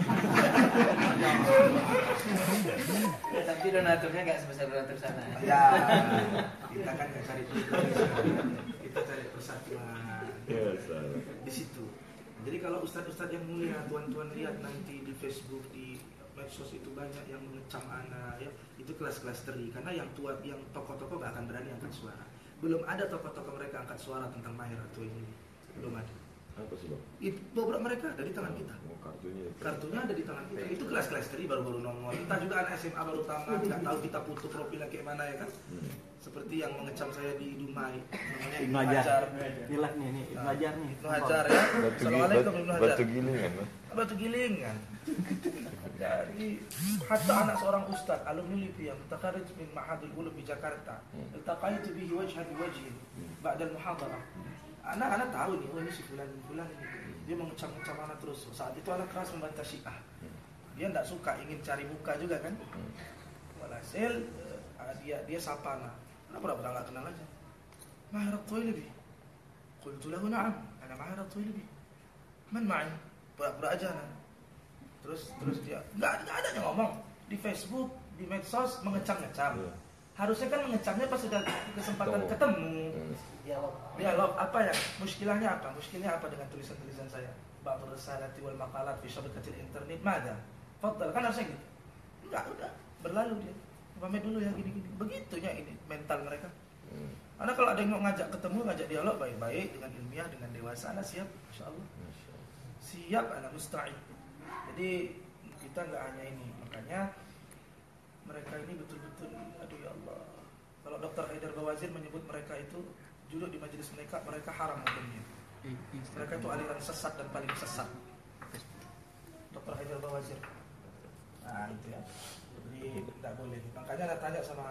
Tapi donaturnya nggak sebesar donatur sana. Ya, kita kan nggak cari kita cari persatuan. Di situ. Jadi kalau ustadz-ustadz yang mulia, tuan-tuan lihat nanti di Facebook, di medsos itu banyak yang mengecam anak, ya itu kelas-kelas teri. Karena yang tua, yang tokoh-tokoh nggak akan berani angkat suara. Belum ada tokoh-tokoh mereka angkat suara tentang Mahir atau ini. Belum ada. Apa sih bang? Itu beberapa mereka ada di tangan kita. Kartunya ada di tangan kita. Itu kelas-kelas teri baru-baru nongol. Kita juga anak SMA baru tamat, nggak tahu kita putus profilnya kayak mana ya kan. Seperti yang mengecam saya di Dumai, namanya Ibnu Hajar. Ilah nih, Ibnu Hajar nih. Ibnu Hajar ya. Assalamualaikum Ibnu Hajar. Batu gilingan. Jadi hatta anak seorang ustaz alumni LIPI yang mutakarrij min Ma'hadul Ulum di Jakarta, iltaqaitu bihi wajhan bi wajhin ba'da al-muhadarah. Anak-anak tahu nih, oh ini si fulan ini. Dia mengecam-ngecam anak terus. Saat itu anak keras membantah Syiah. Dia tidak suka, ingin cari muka juga kan. Walhasil dia sapa anak. Anak pura-pura nggak kenal aja. Mahir at-Tuwailibi. Qultu lahu na'am, ana Mahir at-Tuwailibi. Man ma'i? Pura-pura aja anak. Terus dia nggak ada yang ngomong di Facebook, di medsos mengecam-ngecam. Harusnya kan mengecamnya pas sudah kesempatan ketemu. Dialog apa ya? Muskilahnya apa? Muskilnya apa dengan tulisan-tulisan saya? Ba'd risalati wal maqalat fi syabakatil internet madza? Fadhal, kan harusnya gitu. Enggak, udah berlalu dia. Pamit dulu ya gini-gini. Begitunya ini mental mereka. Karena kalau ada yang mau ngajak ketemu, ngajak dialog baik-baik dengan ilmiah, dengan dewasa, anak siap, insyaallah. Siap, anak musta'id. Jadi kita nggak hanya ini, makanya mereka ini betul-betul, aduh ya Allah. Kalau Dr. Haidar Bawazir menyebut mereka itu duduk di majelis mereka haram hukumnya. Mereka itu aliran sesat dan paling sesat. Dr. Haidar Bawazir. Nah itu ya. Jadi tidak boleh. Makanya saya tanya sama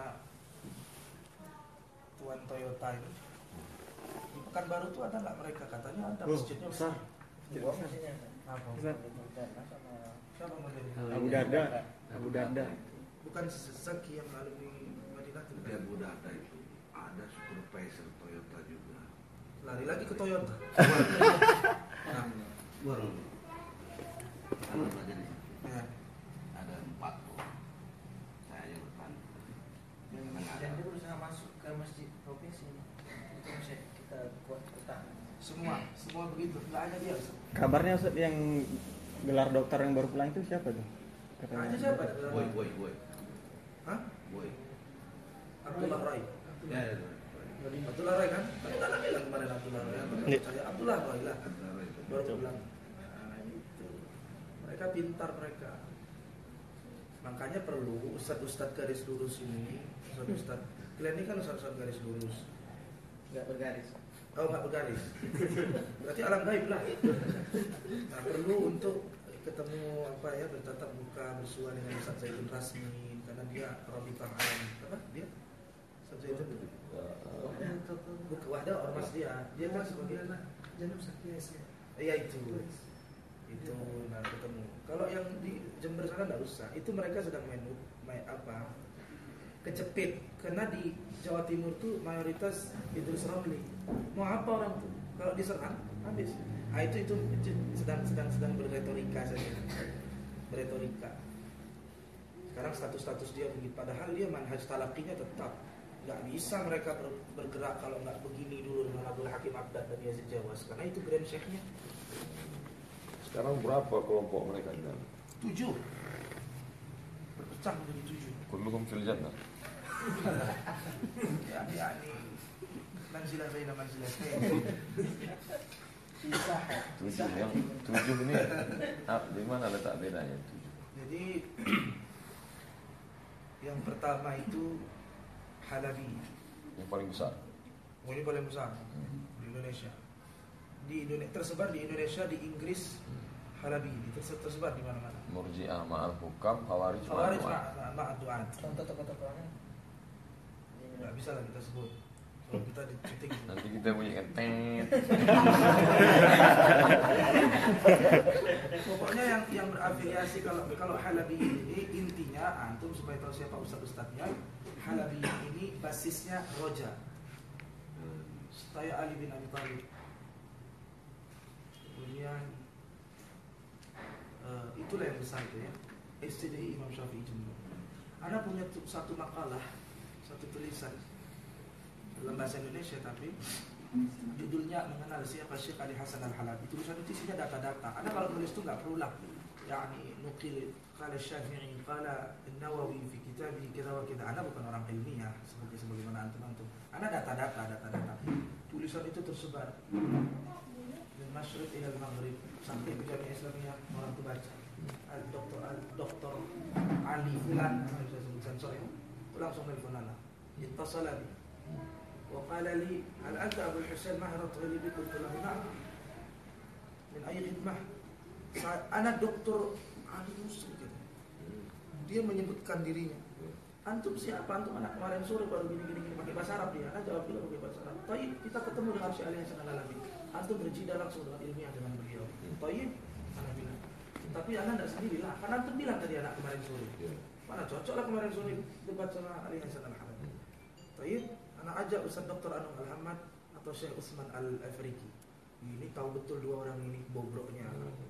Tuan Toyota ini. Di Pekanbaru itu ada nggak mereka? Katanya ada masjidnya besar. Apa? Siapa modelnya? Abu Darda. Bukan Zaki yang alumni Madinah itu. Di Abu Darda itu ada supervisor Toyota juga. Lari lagi ke Toyota. Nah, baru karena belajar di situ. Ya. Ada 4 tuh. Saya yang depan. Dan dia berusaha masuk ke masjid provinsi. Itu bisa kita buat peta. Semua begitu. Nggak hanya dia. Kabarnya Ustaz yang gelar dokter yang baru pulang itu siapa tuh? Hanya siapa? Boy. Hah? Boy. Abdullah Rai. Ya. Abdullah Rai kan? Tadi tak bilang kemarin Abdullah Rai. Saya Abdullah Rai lah. Baru pulang. Nah, itu. Mereka pintar mereka. Makanya perlu ustadz-ustadz garis lurus ini, ustadz-ustadz. Kalian ini kan ustadz-ustadz garis lurus. Enggak bergaris. Oh, nggak bergaris. Berarti alam gaib lah. Nah, perlu untuk ketemu bertatap muka bersua dengan Ustaz Zaidun Rasmi karena dia Rabitah Alam dia Ustaz Zaidun ada ormas dia kan sebagai Jangan sakit ya. iya itu nah ketemu. Kalau yang di Jember sana nggak usah, itu mereka sedang kecepit karena di Jawa Timur tuh mayoritas Idrus Ramli. Mau apa orang tuh kalau diserang habis. Ah itu sedang berretorika saja. Berretorika. Sekarang status dia begitu, padahal dia manhaj talaqinya tetap. Nggak bisa mereka bergerak kalau nggak begini dulu dengan Abdul Hakim Abdad dan Yazid Jawas, karena itu grand syekhnya. Sekarang berapa kelompok mereka di dalam? 7. Berpecah menjadi 7. Kulluhum fil jannah. Ya ini manzilah baina manzilatain. Tujuh yang 7 ini di mana letak bedanya 7? Jadi yang pertama itu Halabi. Yang paling besar. Oh, ini paling besar di Indonesia. Tersebar di Indonesia, di Inggris. Halabi tersebar di mana-mana. Murji'ah ma'al hukam, Khawarij ma'al du'at. Contoh tokoh-tokohnya. Nggak bisa lah kita sebut. Kalau kita diceting. Nanti kita bunyikan tet. Pokoknya yang berafiliasi kalau Halabi ini intinya antum supaya tahu siapa ustadz-ustadznya. Halabi ini basisnya Roja. Saya Ali bin Abi Thalib. Kemudian itulah yang besar itu ya. SCDI Imam Syafi'i Jember. Ana punya satu makalah, satu tulisan dalam bahasa Indonesia tapi judulnya mengenal siapa Syekh Ali Hasan Al-Halabi. Tulisan itu isinya data-data. Ana kalau nulis itu nggak perlu lah. Yani nukil qala Syafi'i qala An-Nawawi fi kitabih kita wa kita. Ana bukan orang ilmiah sebagaimana antum. Ana data-data. Tulisan itu tersebar dari Masyriq ila Maghrib sampai ke Jamiah Islamiyah orang itu baca. Doktor Ali Fulan, saya sebut sensor ya. Langsung telepon ana. Ittasala bi. Wa qala li hal anta Abu Husain Mahrat ghalibi qultu lahu na'am. Min ayyi khidmah? Ana doktor Ali Musri gitu. Dia menyebutkan dirinya. Antum siapa? Antum anak kemarin sore baru gini pakai bahasa Arab dia. Ana jawab dia pakai bahasa Arab. Taib, kita ketemu dengan Syekh Ali Hasan Al-Halabi. Antum berjida langsung dengan ilmiah dengan beliau. Taib, ana bilang. Tapi ana enggak sendiri lah. Karena antum bilang tadi anak kemarin sore. Mana cocok lah kemarin sore debat sama Ali Hasan Al-Halabi. Taib, ana ajak Ustaz Dr. Anung Al-Hamad atau Syekh Utsman Al-Afriki. Ini tahu betul dua orang ini bobroknya.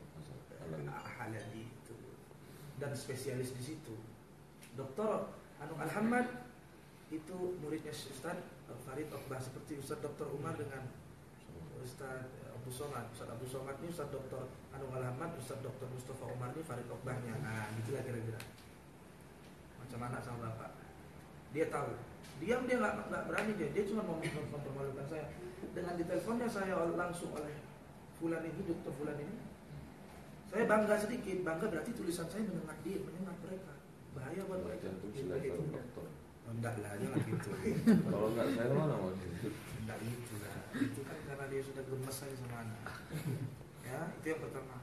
Halabi itu. Dan spesialis di situ. Dr. Anung Al-Hamad itu muridnya Ustaz Farid Oqbah seperti Ustaz Dr. Umar dengan Ustaz Abu Somad. Ustaz Abu Somad ini Ustaz Dr. Anung Al-Hamad, Ustaz Dr. Mustafa Umar ini Farid Oqbahnya. Nah, gitulah kira-kira. Macam anak sama bapak. Dia tahu. Diam dia nggak berani dia cuma mau mempermalukan saya. Dengan diteleponnya saya langsung oleh Fulan ini, Dr. Fulan ini. Saya bangga sedikit, bangga berarti tulisan saya menyengat mereka. Bahaya buat mereka. Itu dokter. Enggak lah, jangan gitu. Kalau enggak saya mana mau? Enggak gitu lah. Itu kan karena dia sudah gemes saya sama anak. Ya, itu yang pertama.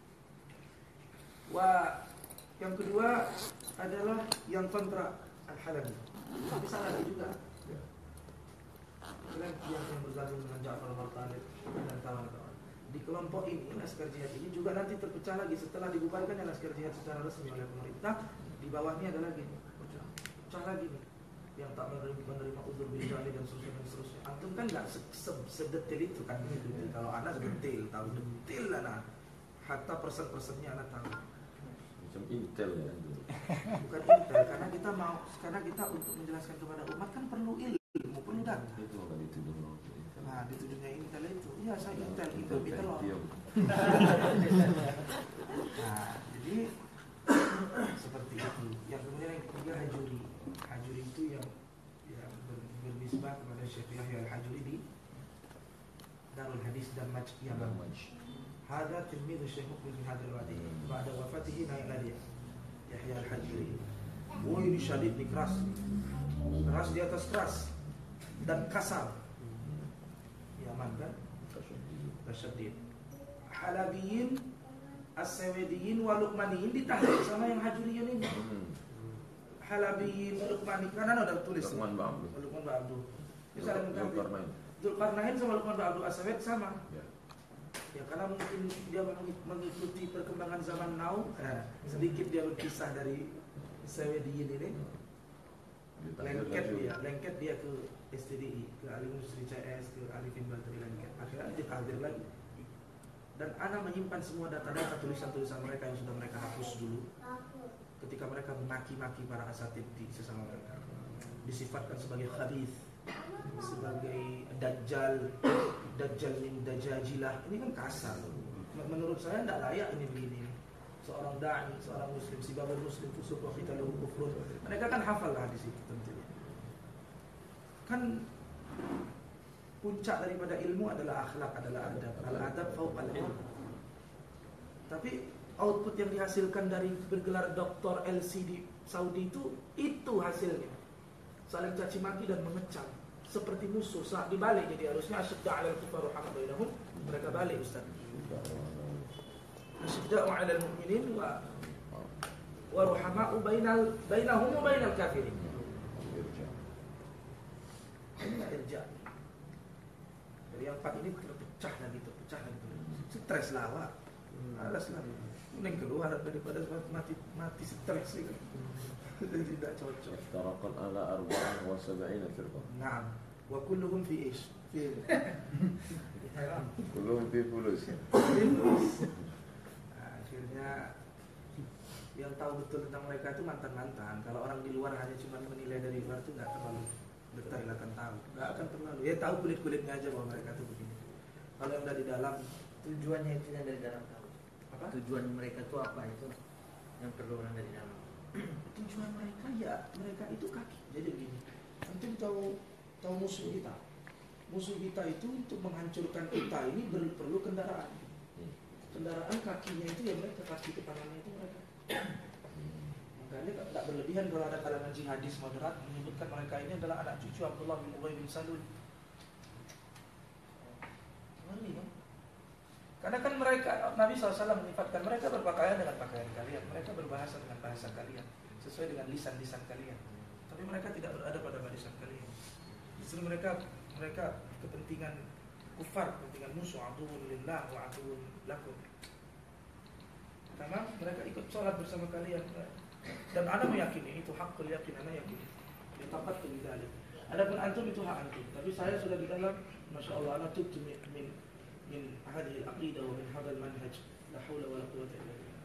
Yang kedua adalah yang kontra Al-Halabi. Tapi salah juga. Kalian yang bergabung dengan Ja'far Al-Talib dan kawan-kawan. Di kelompok ini, Laskar Jihad ini juga nanti terpecah lagi setelah dibubarkannya Laskar Jihad secara resmi oleh pemerintah. Di bawahnya ada lagi, pecah lagi nih, yang tak menerima uzur bil jahli dan seterusnya. Antum kan nggak sedetail itu kan? Kalau anak detail, tahu detail anak, hatta persen-persennya anak tahu. Macam Intel ya. Bukan Intel, karena kita untuk menjelaskan kepada umat kan perlu ilmu, perlu data. Itu akan dituduh. Nah, dituduhnya Intel itu. Iya, saya Intel loh. Nah, jadi seperti itu. Yang kemudian yang ketiga Hajuri itu yang bernisbah kepada Syekh Yahya Al-Hajuri di Darul Hadis Damaj Yaman. Hada tilmidhu Syekh Muqbil bin Hadil Wadi. Ba'da wafatihi naik lagi Yahya Al-Hajuri. Oh, ini syadid, ini keras di atas keras dan kasar. Yaman kan Tasyadid. Halabiyin, As-Sawediyin, Walukmaniyin ditahlil sama yang Hajuriyun ini. Halabiyin, Walukmaniyin, kan ada tulis. Lukman Ba'abdu. Lukman Ba'abdu. Misalnya Zulkarnain. Dzulkarnain sama Lukman Ba'abdu As-Sawed sama. Ya. Ya karena mungkin dia mengikuti perkembangan zaman now, sedikit dia berpisah dari Sawediyin ini. Lengket dia ke STDI, ke Alim Musri CS, ke Alifin Bateri lengket. Akhirnya dihadir lagi. Dan ana menyimpan semua data-data tulisan-tulisan mereka yang sudah mereka hapus dulu. Ketika mereka memaki-maki para asatid di sesama mereka, disifatkan sebagai khabith, sebagai dajjal min dajajilah. Ini kan kasar. Menurut saya tidak layak ini begini. Seorang da'i, seorang muslim, sibabul muslim fusuq wa qitaluhu kufrun. Mereka kan hafal hadis itu tentunya. Kan puncak daripada ilmu adalah akhlak, adalah adab. Al-adab fauqal ilm. Tapi output yang dihasilkan dari bergelar Dr. LC di Saudi itu hasilnya. Saling caci maki dan mengecam seperti musuh. Saat dibalik jadi harusnya asyidda 'alal kuffar rahmah bainahum. Mereka balik Ustaz. Asyidda 'alal mu'minin wa ruhama'u bainahum wa bainal kafirin. Ini irja. Jadi yang 4 ini terpecah lagi. Stres lah Pak. Alas lah. Mending keluar daripada mati stres gitu. Tidak cocok. Taraqan ala 74 firqah. Naam. Wa kulluhum fi ish. Fi haram. Kulluhum fi fulus. Akhirnya yang tahu betul tentang mereka itu mantan-mantan. Kalau orang di luar hanya cuma menilai dari luar itu nggak terlalu detail akan tahu. Nggak akan terlalu. Ya tahu kulit-kulitnya aja bahwa mereka itu begini. Kalau yang dari dalam, Tujuannya itu yang dari dalam tahu. apa? Tujuan mereka itu apa itu? Yang perlu orang dari dalam. Tujuan mereka ya mereka itu kaki. Jadi begini. Antum tahu musuh kita. Musuh kita itu untuk menghancurkan kita ini perlu kendaraan. Kendaraan kakinya itu ya mereka, kaki kepalanya itu mereka. Makanya tak berlebihan kalau ada kalangan jihadis moderat menyebutkan mereka ini adalah anak cucu Abdullah bin Ubay bin Salul. Ngeri kan? Karena kan mereka, Nabi SAW menyifatkan mereka berpakaian dengan pakaian kalian, mereka berbahasa dengan bahasa kalian, sesuai dengan lisan-lisan kalian. Tapi mereka tidak berada pada barisan kalian. Justru mereka kepentingan kufar, kepentingan musuh, aduun lillah wa aduun lakum. Karena mereka ikut sholat bersama kalian. Dan ana meyakini itu hakul yakin, ana yakin. Ditapat tu bidalik. Adapun antum itu hak antum. Tapi saya sudah di dalam, masya Allah, ana tubtu min hadhihi al-aqidah wa min hadha al-manhaj. La haula wa la quwwata illa billah.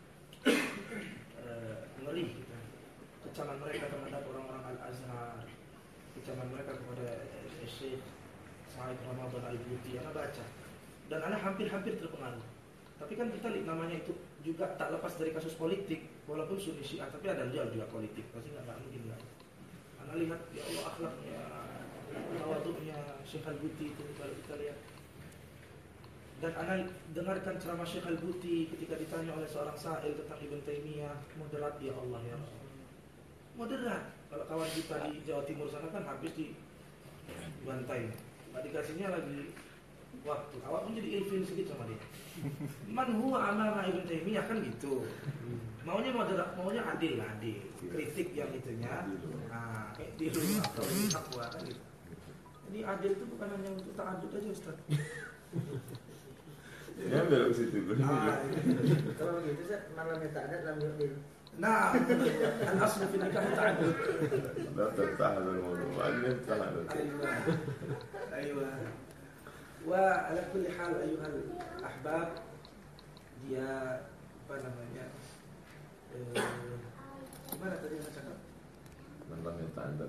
Ngeri kita. Kecaman mereka terhadap orang-orang Al-Azhar, kecaman mereka kepada Syekh Sa'id Ramadan Al-Buti, ana baca. Dan ana hampir-hampir terpengaruh. Tapi kan kita lihat namanya itu juga tak lepas dari kasus politik, walaupun Sunni Syiah, tapi ada juga politik, pasti nggak mungkin nggak. Anda lihat ya Allah akhlaknya, tawaduknya Syekh Al-Buti itu kalau kita lihat. Dan Anda dengarkan ceramah Syekh Al-Buti ketika ditanya oleh seorang sa'il tentang Ibn Taimiyah, moderat ya Allah ya Rasul. Moderat. Kalau kawan kita di Jawa Timur sana kan habis dibantai, nggak dikasihnya lagi waktu. Awak pun jadi ilfil sedikit sama dia. Man huwa amama Ibn Taimiyah kan gitu. Maunya moderat, maunya adil lah, adil. Kritik yang itunya. Nah, adil atau takwa kan gitu. Ini adil itu bukan hanya untuk ta'adud aja Ustaz. Ya belok situ. Kalau begitu Ustaz, malam yang tak ada dalam adil. Nah, al-aslu fi nikah ta'adud. La tatahadul mawdu'. Anna tatahadul. Aywa. Wa ala kulli hal ayuhal ahbab, dia apa namanya, gimana tadi yang cakap? Tentang yang ta'adud.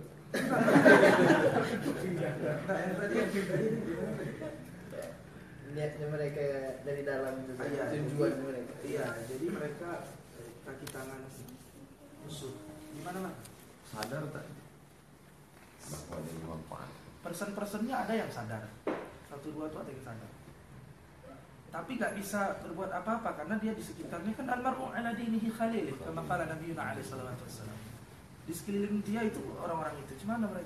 Nah, yang tadi gimana? Niatnya mereka dari dalam itu, Iya, tujuan mereka. Iya, jadi mereka kaki tangan musuh. Gimana Mas? Sadar tak bahwa ini manfaat? Person-personnya ada yang sadar. 1-2 itu ada yang sadar. Tapi gak bisa berbuat apa-apa karena dia di sekitarnya kan almar'u ala dinihi khalil, kama qala Nabiuna alaihi salatu wassalam. Di sekeliling dia itu orang-orang itu. Gimana mereka?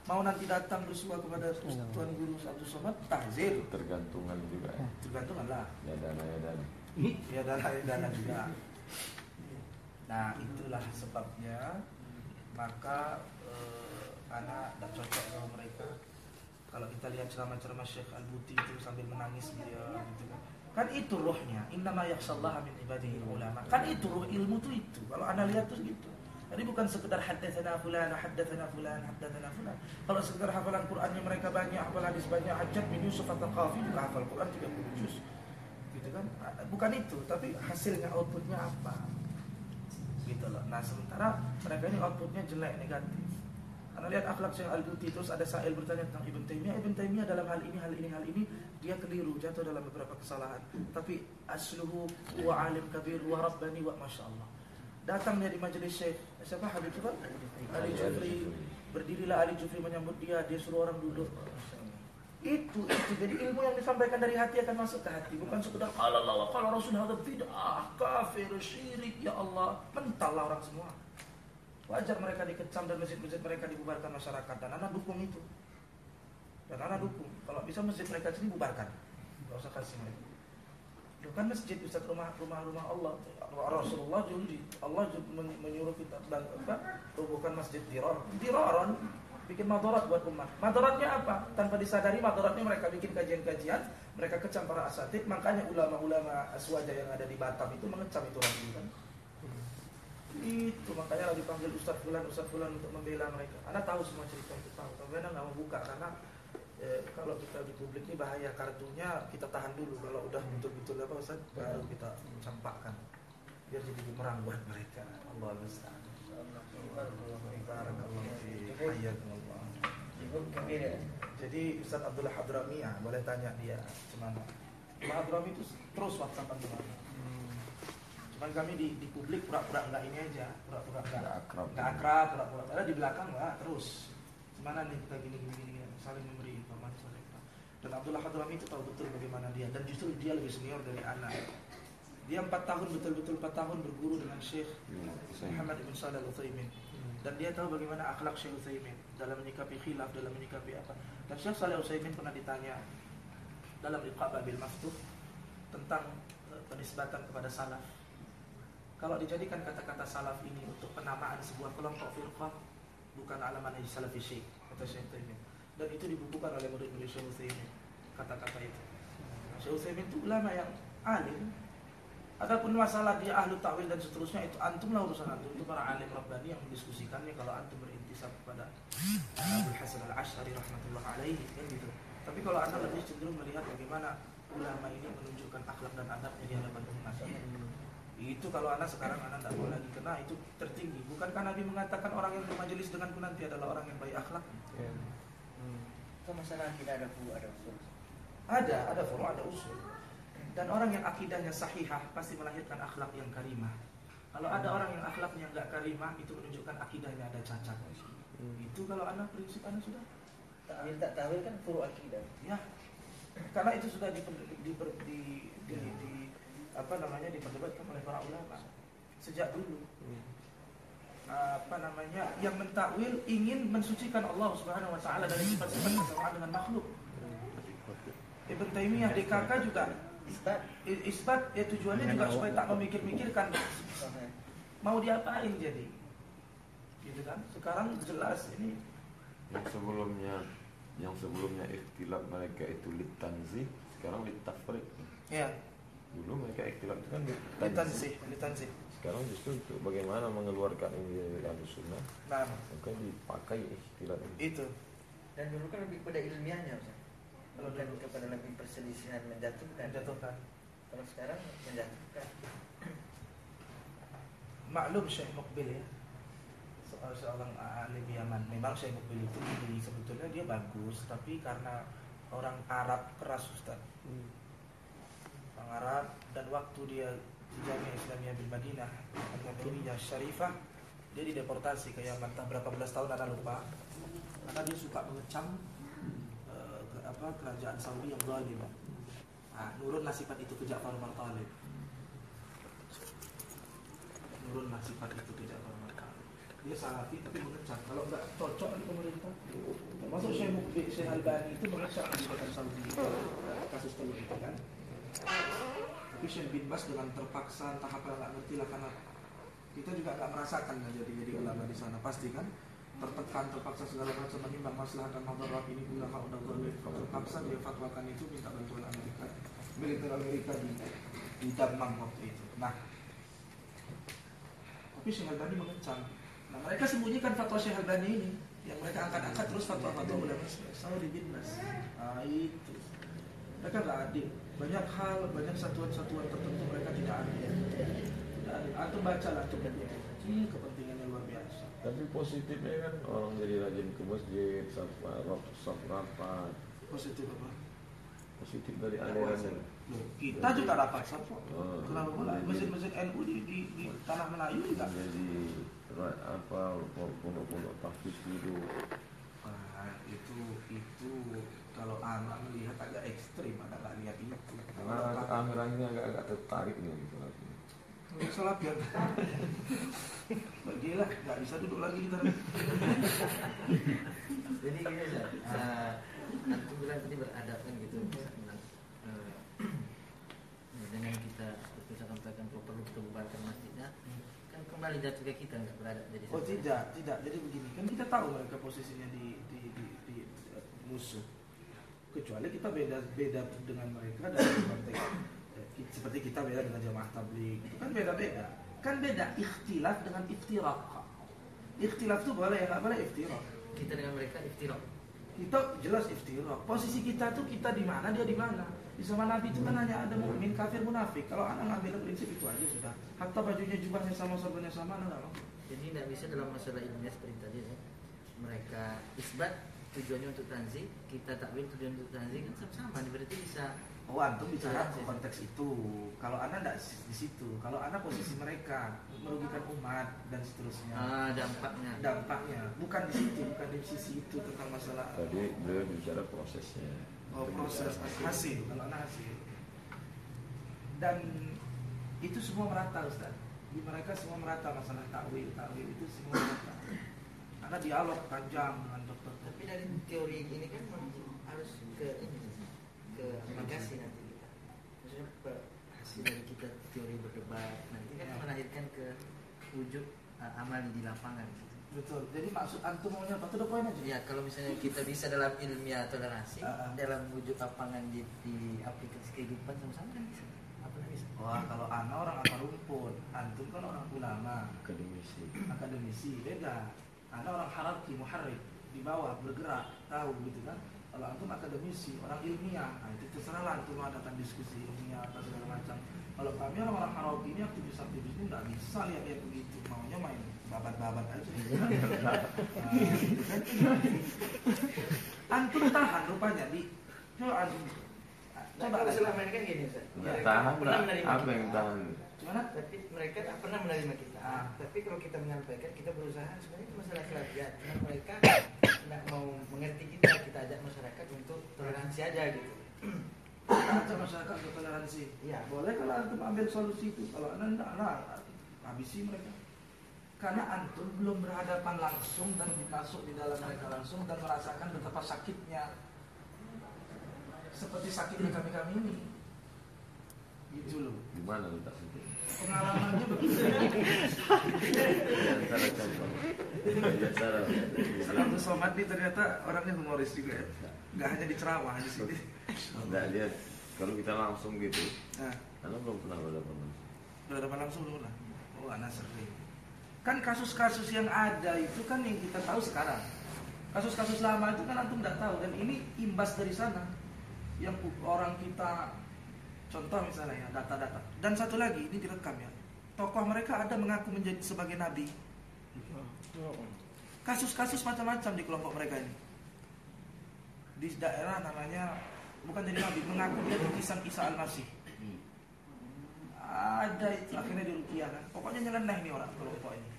mau nanti datang bersua kepada Tuan Guru Abdul Somad, tahzir. Tergantungan juga ya. Tergantungan lah. Ya dana. Ya dana juga. Nah itulah sebabnya maka anak tidak cocok sama mereka. Kalau kita lihat ceramah-ceramah Syekh Al-Buti itu sambil menangis dia gitu kan itu rohnya. Innama yakhshallaha min ibadihi ulama. Kan itu roh ilmu itu. Kalau anda lihat tuh gitu. Jadi bukan sekedar haddatsana fulan. Kalau sekedar hafalan Qur'annya mereka banyak, hafal hadis banyak, Hajjaj bin Yusuf At-Thaqafi juga hafal Qur'an 30 juz. Gitu kan? Bukan itu, tapi hasilnya outputnya apa? Gitu loh. Nah, sementara mereka ini outputnya jelek, negatif. Anda lihat akhlak Syekh Al-Buti, terus ada Sa'il bertanya tentang Ibn Taimiyah dalam hal ini dia keliru, jatuh dalam beberapa kesalahan. Tapi asluhu wa alim kabir wa rabbani wa masyaallah. Datang dia di majelis Syekh siapa Habib siapa? Ali Jufri. Berdirilah Ali Jufri menyambut dia suruh orang duduk. Itu jadi ilmu yang disampaikan dari hati akan masuk ke hati, bukan sekedar qala Allah wa qala Rasul hadza bid'ah kafir syirik ya Allah, mental lah orang semua. Wajar mereka dikecam dan masjid-masjid mereka dibubarkan masyarakat, dan anak dukung itu. Dan anak dukung. Kalau bisa masjid mereka sini bubarkan. Enggak usah kasih mereka. Itu kan masjid Ustaz rumah Allah. Rasulullah Allah menyuruh kita bukan masjid diraron bikin madarat buat umat. Madaratnya apa? Tanpa disadari madaratnya mereka bikin kajian-kajian, mereka kecam para asatid, makanya ulama-ulama aswaja yang ada di Batam itu mengecam itu lagi kan. Itu makanya dipanggil Ustaz Fulan untuk membela mereka. Anda tahu semua cerita itu tahu. Tapi Anda nggak mau buka karena kalau kita di publik ini bahaya, kartunya kita tahan dulu. Kalau udah betul-betul apa Ustaz, baru kita campakkan biar jadi bumerang buat mereka. Allah musta'an. Jadi Ustaz Abdullah Hadrami boleh tanya dia gimana? Pak Hadrami itu terus WhatsAppan gimana? Cuman kami di publik pura-pura enggak ini aja, pura-pura enggak akrab, pura-pura ada di belakang enggak terus. Gimana nih kita gini saling memberi informasi mereka. Dan Abdullah Hadrami itu tahu betul bagaimana dia, dan justru dia lebih senior dari anak. Dia 4 tahun betul-betul 4 tahun berguru dengan Syekh Muhammad bin Shalih Al-Utsaimin. Dan dia tahu bagaimana akhlak Syekh Utsaimin dalam menyikapi khilaf, dalam menyikapi apa. Dan Syekh Shalih Al-Utsaimin pernah ditanya dalam Iqaba bil Maftuh tentang penisbatan kepada salaf. Kalau dijadikan kata-kata salaf ini untuk penamaan sebuah kelompok firqah, bukan alaman salafi syekh, kata Syekh Utsaimin. Dan itu dibukukan oleh murid-murid Syekh Utsaimin, kata-kata itu. Syekh Utsaimin itu ulama yang alim. Adapun masalah dia ahlu ta'wil dan seterusnya, itu antumlah urusan antum, itu para alim rabbani yang mendiskusikannya kalau antum berintisab kepada Abul Hasan Al-Asy'ari rahmatullah alaihi kan gitu. Tapi kalau anda lebih cenderung melihat bagaimana ulama ini menunjukkan akhlak dan adabnya di hadapan umat. Itu kalau anak sekarang anak tidak mau lagi, karena itu tertinggi. Bukankah Nabi mengatakan orang yang bermajelis denganku nanti adalah orang yang baik akhlak? Itu masalah tidak ada furu, ada usul. Ada furu, ada usul. Dan orang yang akidahnya sahihah pasti melahirkan akhlak yang karimah. Kalau ada orang yang akhlaknya enggak karimah, itu menunjukkan akidahnya ada cacat. Itu kalau anak prinsip anak sudah. Tak tawil kan furu akidah. Ya, karena itu sudah diperdebatkan oleh para ulama sejak dulu. Yang mentakwil ingin mensucikan Allah Subhanahu wa taala dari sifat-sifat kesamaan dengan makhluk. Ibn Taimiyah DKK juga isbat tujuannya juga supaya tak memikir-mikirkan mau diapain jadi. Gitu kan? Sekarang jelas ini yang sebelumnya ikhtilaf mereka itu litanzih, sekarang litafriq. Ya. Dulu mereka ikhtilaf itu kan litanzih. Sekarang justru itu bagaimana mengeluarkan ini dari sunnah. Nah, maka dipakai ikhtilaf itu. Dan dulu kan lebih pada ilmiahnya, Ustaz. Kalau dulu kepada lebih perselisihan menjatuhkan. Kalau sekarang menjatuhkan. Maklum Syekh Muqbil ya. Seorang alim Yaman. Memang Syekh Muqbil itu sebetulnya dia bagus, tapi karena orang Arab keras Ustaz. Orang Arab, dan waktu dia di Jamiah Islamiyah bil Madinah, Al-Nabawiyah Syarifah, dia dideportasi ke Yaman. Entah berapa belas tahun anda lupa. Karena dia suka mengecam kerajaan Saudi yang zalim. Nurunlah sifat itu ke Ja'far bin Thalib. dia salafi tapi mengecam. Kalau nggak cocok di pemerintah, termasuk Syekh Mukbil, Syekh Albani itu mengecam kebijakan Saudi kasus telur itu kan. Tapi Syekh bin Bas dengan terpaksa entah apa nggak ngerti lah, karena kita juga nggak merasakan kan jadi ulama di sana pasti kan tertekan, terpaksa segala macam menimbang masalah dan madarat ini ulama udah terpaksa dia fatwakan itu, minta bantuan Amerika, militer Amerika di Dammam waktu itu. Nah, tapi Syekh Albani mengecam. Nah, mereka sembunyikan fatwa Syekh Albani ini, yang mereka angkat-angkat terus fatwa-fatwa ulama Saudi bin Bas. Nah, itu mereka nggak adil. Banyak hal, banyak satuan-satuan tertentu mereka tidak adil. Atau bacalah tuh kepentingannya luar biasa. Tapi positifnya kan orang jadi rajin ke masjid, saf rapat. Positif apa? Positif dari alirannya. Kita juga dapat saf. Kenapa pula masjid-masjid NU di tanah Melayu juga? Jadi apa pondok-pondok tahfiz gitu. Itu kalau anak melihat agak ekstrim, anak nggak lihat itu. Karena akhir-akhirnya agak tertarik nih gitu lagi. Salah biar bagilah, nggak bisa duduk lagi kita. Jadi gini Ustaz, antum bilang tadi beradab kan gitu, dengan kita seperti saya sampaikan perlu kita bubarkan masjidnya, kan kembali jatuh ke kita nggak beradab jadi. Oh tidak. Jadi begini, kan kita tahu mereka posisinya di musuh. Kecuali kita beda dengan mereka dalam konteks seperti kita beda dengan jamaah tabligh, itu kan beda-beda. Kan beda ikhtilaf dengan iftiraq. Ikhtilaf itu boleh, nggak boleh iftiraq. Kita dengan mereka iftiraq. Kita jelas iftiraq. Posisi kita tuh kita di mana, dia di mana. Di zaman Nabi itu kan hanya ada mukmin, kafir, munafik. Kalau anak ngambil prinsip itu aja sudah. Hatta bajunya, jubahnya sama, sorbannya sama, enggak mau. Jadi tidak bisa dalam masalah ilmiah seperti tadi ya. Mereka isbat tujuannya untuk tanzih, kita takwil tujuan untuk tanzih kan sama-sama. Berarti bisa. Oh, antum bicara konteks itu. Kalau anak tidak di situ. Kalau anak posisi mereka merugikan umat dan seterusnya. Dampaknya bukan di situ, bukan di sisi itu tentang masalah. Tadi beliau bicara prosesnya. Oh, proses hasil. Kalau anak hasil. Dan itu semua merata, Ustaz. Di mereka semua merata masalah takwil itu semua merata. Karena dialog panjang dengan dokter. Tapi dari teori ini kan harus ke aplikasi nanti kita. Maksudnya hasil dari kita teori berdebat nanti kan melahirkan ke wujud amal di lapangan. Betul. Jadi maksud antum maunya apa? Itu poin aja. Ya, kalau misalnya kita bisa dalam ilmiah toleransi dalam wujud lapangan di aplikasi kehidupan sama-sama kan bisa. Apa bisa? Wah, kalau anak orang akar rumput, antum kan orang ulama, akademisi beda. Anak orang hierarki, muharrik, di bawah bergerak, tahu gitu kan. Kalau antum akademisi, orang ilmiah, nah itu terserahlah antum adakan diskusi ilmiah apa segala macam. Kalau kami orang-orang hierarki ini aktivis ini nggak bisa lihat begitu, maunya main babat-babat aja. Nah, gitu kan. Antum tahan rupanya di coba selama ini kan gini Ustaz. Tahan apa yang tahan? Gimana? Tapi mereka tak pernah menerima kita. Tapi kalau kita menyampaikan, kita berusaha sebenarnya itu masalah kelabian. Karena mereka tidak mau mengerti kita ajak masyarakat untuk toleransi aja gitu. Kita ajak masyarakat untuk toleransi. Ya boleh kalau antum ambil solusi itu. Kalau anda tidak, habisi mereka. Karena antum belum berhadapan langsung dan masuk di dalam mereka langsung dan merasakan betapa sakitnya. Seperti sakitnya kami ini. Gitu loh. Gimana letak situ? Pengalamannya begitu. Abdul Somad ini ternyata orangnya humoris juga ya. Nggak hanya di ceramah di sini. Nggak lihat kalau kita langsung gitu. Karena belum pernah berhadapan langsung belum pernah. Oh, anak sering. Kan kasus-kasus yang ada itu kan yang kita tahu sekarang. Kasus-kasus lama itu kan antum nggak tahu dan ini imbas dari sana. Yang orang kita contoh misalnya ya, data-data. Dan satu lagi, ini direkam ya. Tokoh mereka ada mengaku menjadi sebagai nabi. Kasus-kasus macam-macam di kelompok mereka ini. Di daerah namanya, bukan jadi nabi, mengaku dia lukisan Isa Al-Masih. Ada itu, akhirnya diruqyah kan. Pokoknya nyeleneh nih orang kelompok ini.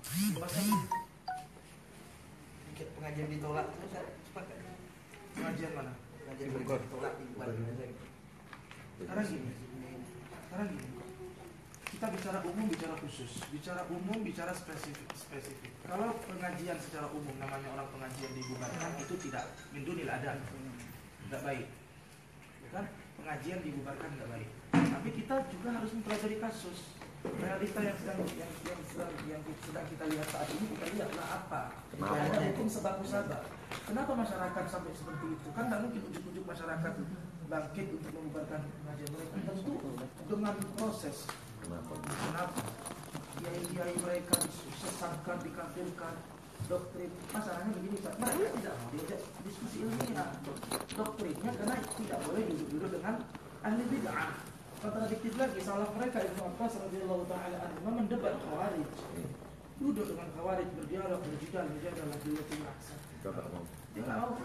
Pengajian ditolak itu saya sepakat. Pengajian mana? Pengajian ditolak di Bali aja gitu. Sekarang gini, kita bicara umum, bicara khusus, bicara umum, bicara spesifik. Kalau pengajian secara umum namanya orang pengajian dibubarkan, itu tidak min dunil adab, tidak baik. Kan pengajian dibubarkan tidak baik. Tapi kita juga harus mempelajari kasus realita yang sedang kita lihat saat ini. Kita lihatlah apa ada hukum sebab musabab. Kenapa masyarakat sampai seperti itu? Kan tidak mungkin ujuk-ujuk masyarakat bangkit untuk membubarkan pengajian mereka. Tentu dengan proses. Kenapa? Kiai-kiai mereka disesatkan, dikafirkan, doktrin. Masalahnya begini, Pak. Mereka tidak mau diajak diskusi ilmiah doktrinnya karena tidak boleh duduk-duduk dengan ahli bid'ah. Kontradiktif lagi, salah mereka Ibnu Abbas radhiyallahu taala anhu mendebat Khawarij. Duduk dengan Khawarij berdialog, berjidal, menjadilah beliau aksa. Dia nggak mau.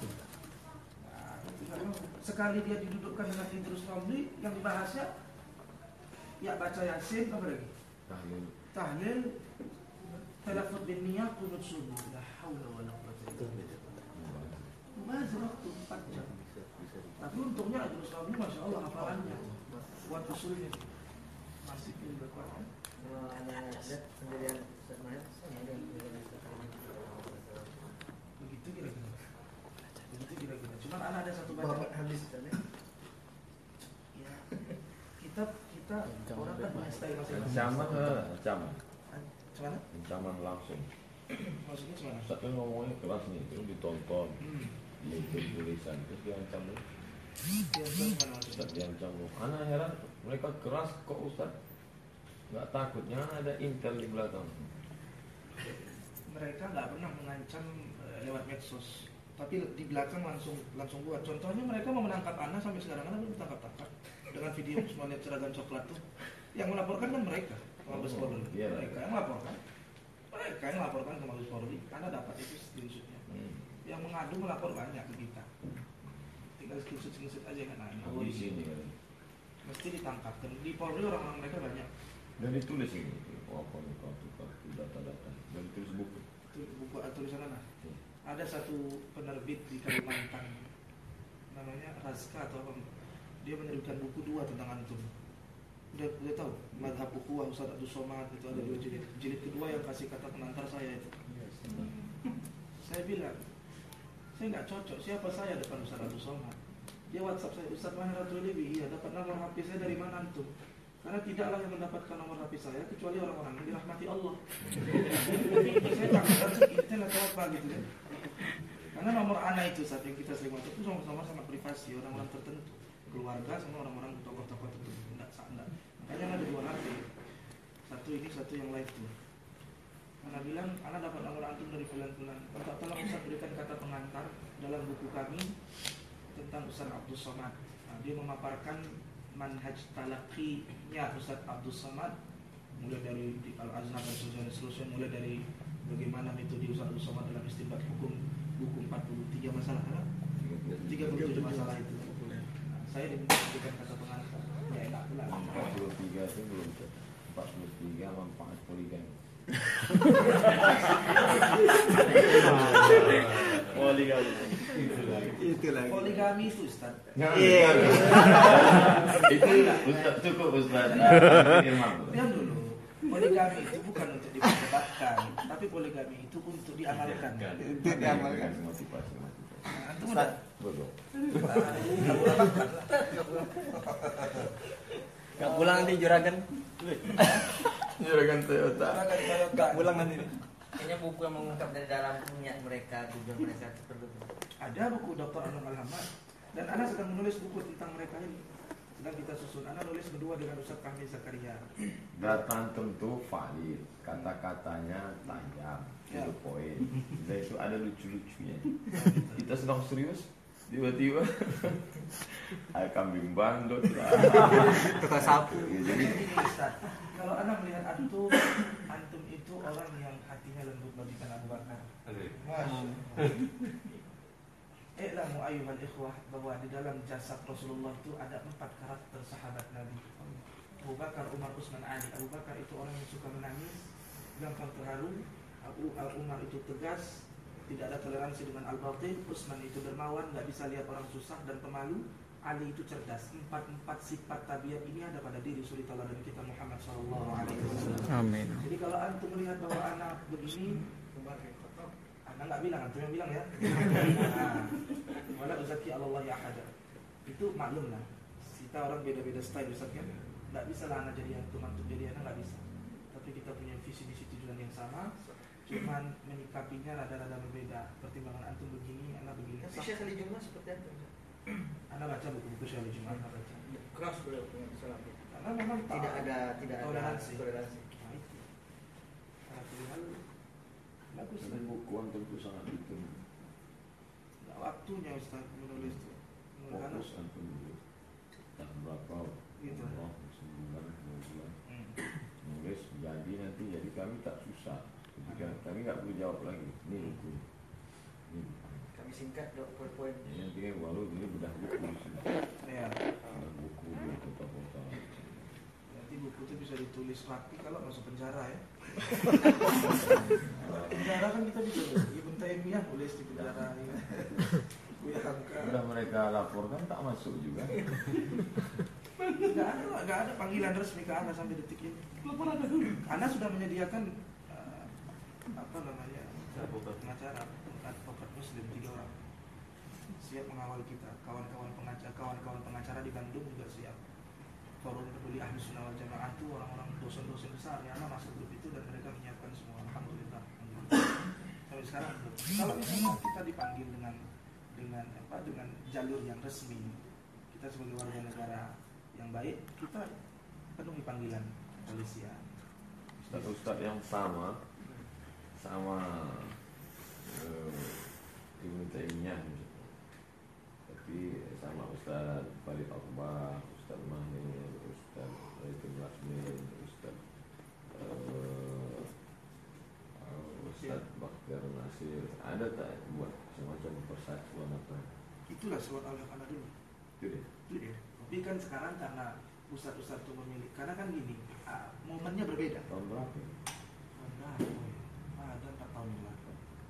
Sekali dia didudukkan dengan Idrus Ramli, yang dibahasnya ya baca Yasin, apa lagi? Tahlil, talafut bin niyah, qunut subuh. La haula wala quwwata illa billah. Mubazir waktu 4 jam. Tapi untungnya Idrus Ramli masya Allah hafalannya, buat usulnya masih berkuat. Kalau anak lihat sendirian sebenarnya sama ada Begitu kira-kira. Cuman anak ada satu baca habis tadi. Ya, kita orang kan punya style masing-masing. Ancaman langsung. Maksudnya gimana? Ustaz kan ngomongnya keras nih, itu ditonton, itu tulisan, terus diancam nih. Ustaz diancam. Anak heran, mereka keras kok Ustaz? Nggak takutnya ada intel di belakang. Mereka nggak pernah mengancam lewat medsos, tapi di belakang langsung buat. Contohnya mereka mau menangkap Ana sampai sekarang Ana belum ditangkap dengan video semua lihat seragam coklat tuh. Yang melaporkan kan mereka, Mabes Polri. Mereka yang melaporkan. Mereka yang melaporkan ke Mabes Polri. Karena dapat itu screenshotnya. Yang mengadu melapor banyak ke kita. Tinggal screenshot aja kan Ana. Di sini kan. Mesti ditangkap. Di Polri orang-orang mereka banyak. Dan ditulis ini, kartu data-data. Dan ditulis buku. Buku tulisan Ana. Ada satu penerbit di Kalimantan, namanya Razka atau apa, dia menerbitkan buku 2 tentang antum. Udah tahu madhab ukhuwah Ustaz Abdul Somad itu ada 2 jilid. Jilid kedua yang kasih kata pengantar saya itu. Saya bilang, saya nggak cocok. Siapa saya depan Ustaz Abdul Somad? Dia WhatsApp saya, Ustaz Mahir Ratul Libi. Iya, dapat nomor HP saya dari mana antum? Karena tidaklah yang mendapatkan nomor HP saya kecuali orang-orang yang dirahmati Allah. Saya tak ngerti intel atau apa gitu kan. Karena nomor anak itu saat yang kita sering WhatsApp itu sama-sama sangat privasi, orang-orang tertentu, keluarga sama orang-orang tokoh-tokoh tertentu. Enggak. Makanya ada 2 HP. Satu ini, satu yang live tuh. Karena bilang, anak dapat nomor antum dari bulan-bulan. Tolong Ustaz berikan kata pengantar dalam buku kami tentang Ustaz Abdul Somad. Nah, dia memaparkan manhaj talaqinya Ustaz Abdul Somad, mulai dari Al-Azhar dan seterusnya, mulai dari bagaimana metode Ustaz Abdul Somad dalam istinbat hukum, buku 43 masalah, 37 masalah itu. Nah, saya diberikan kata pengantar. Ya enak pula. 43 itu belum 43 manfaat poligami. Poligami itu Ustaz. Iya. Itu Ustaz cukup Ustaz. Diam dulu. Poligami itu bukan untuk diperdebatkan, tapi poligami itu untuk diamalkan. Itu diamalkan motivasi. Antum ada? Betul. Gak pulang nanti Juragan. Juragan Toyota. Gak pulang nanti. Kayaknya buku yang mengungkap dari dalam niat mereka, tujuan mereka seperti itu. Ada buku Dr. Anwar Al-Hamad dan Ana sedang menulis buku tentang mereka ini. Sedang kita susun. Ana nulis kedua dengan Ustaz Fahmi Zakaria. Data tentu valid, kata-katanya tajam, itu poin. Dan itu ada lucu-lucunya. Kita sedang serius, tiba-tiba ada kambing bandot lah. Tukang sapu. Ya, jadi Ustaz, kalau Ana melihat antum itu orang yang hatinya lembut bagikan Abu Bakar. I'lamu ayyuhal ikhwah bahwa di dalam jasad Rasulullah itu ada 4 karakter sahabat Nabi. Abu Bakar, Umar, Utsman, Ali. Abu Bakar itu orang yang suka menangis, gampang terharu. Umar itu tegas, tidak ada toleransi dengan al-batil. Utsman itu dermawan, nggak bisa lihat orang susah dan pemalu. Ali itu cerdas. Empat sifat tabiat ini ada pada diri suri tauladan kita Muhammad sallallahu alaihi wasallam. Amin. Jadi kalau antum melihat bahwa anak begini, anak nggak bilang, antum yang bilang ya. Wala uzaki Allah ya ahada. Itu maklum lah. Kita orang beda-beda style Ustaz kan. Nggak bisa lah anak jadi antum jadi anak, nggak bisa. Tapi kita punya visi misi tujuan yang sama. Cuman menyikapinya rada-rada berbeda. Pertimbangan antum begini, anak begini. Syekh Ali Jum'ah seperti apa? Anak baca buku-buku Syekh Ali Jum'ah, anak baca. Keras beliau punya salah. Karena memang Tidak ada toleransi. toleransi. Nah, itu. Nah, pilihan bagus. Karena buku antum itu sangat itu Nggak waktunya Ustaz menulis itu. fokus antum dulu. Tahun berapa? Gitu. Oh, sebulan, 2 bulan. Nulis nanti jadi kami tak susah. Jadi kami nggak perlu jawab lagi. Ini buku. Ini buku. Kami singkat dok poin. Yang penting walau ini bedah buku di sini. Ya. Bedah buku di kota-kota. Nanti buku itu bisa ditulis rapi kalau masuk penjara ya. Penjara kan kita bisa Ibn Taimiyah tulis di penjara ya. Buya Hamka. Sudah mereka laporkan tak masuk juga. Nggak ada panggilan resmi ke Anda sampai detik ini. Anda sudah menyediakan apa namanya pengacara, advokat muslim 3 orang siap mengawal kita. Kawan-kawan pengacara di Bandung juga siap. Forum Peduli Ahli Sunnah wal Jamaah itu orang-orang dosen-dosen besar yang masuk grup itu dan mereka menyiapkan semua. Alhamdulillah. Sampai sekarang belum. Kalau misalnya kita dipanggil dengan jalur yang resmi, kita sebagai warga negara yang baik, kita penuhi panggilan polisian. Ustaz-ustaz yang sama Ibnu Taimiyah, tapi sama Ustaz Khalid Akbar, Ustaz Mahir, Ustaz Zaitun Lasmin, Ustaz Bakhtiar Nasir, ada tak buat semacam persatuan apa? Itulah surat Al-Baqarah dulu. Itu dia. Tapi kan sekarang karena ustaz-ustaz itu memilih, karena kan gini, momennya berbeda. Tahun berapa? Ada 4 tahun yang lalu.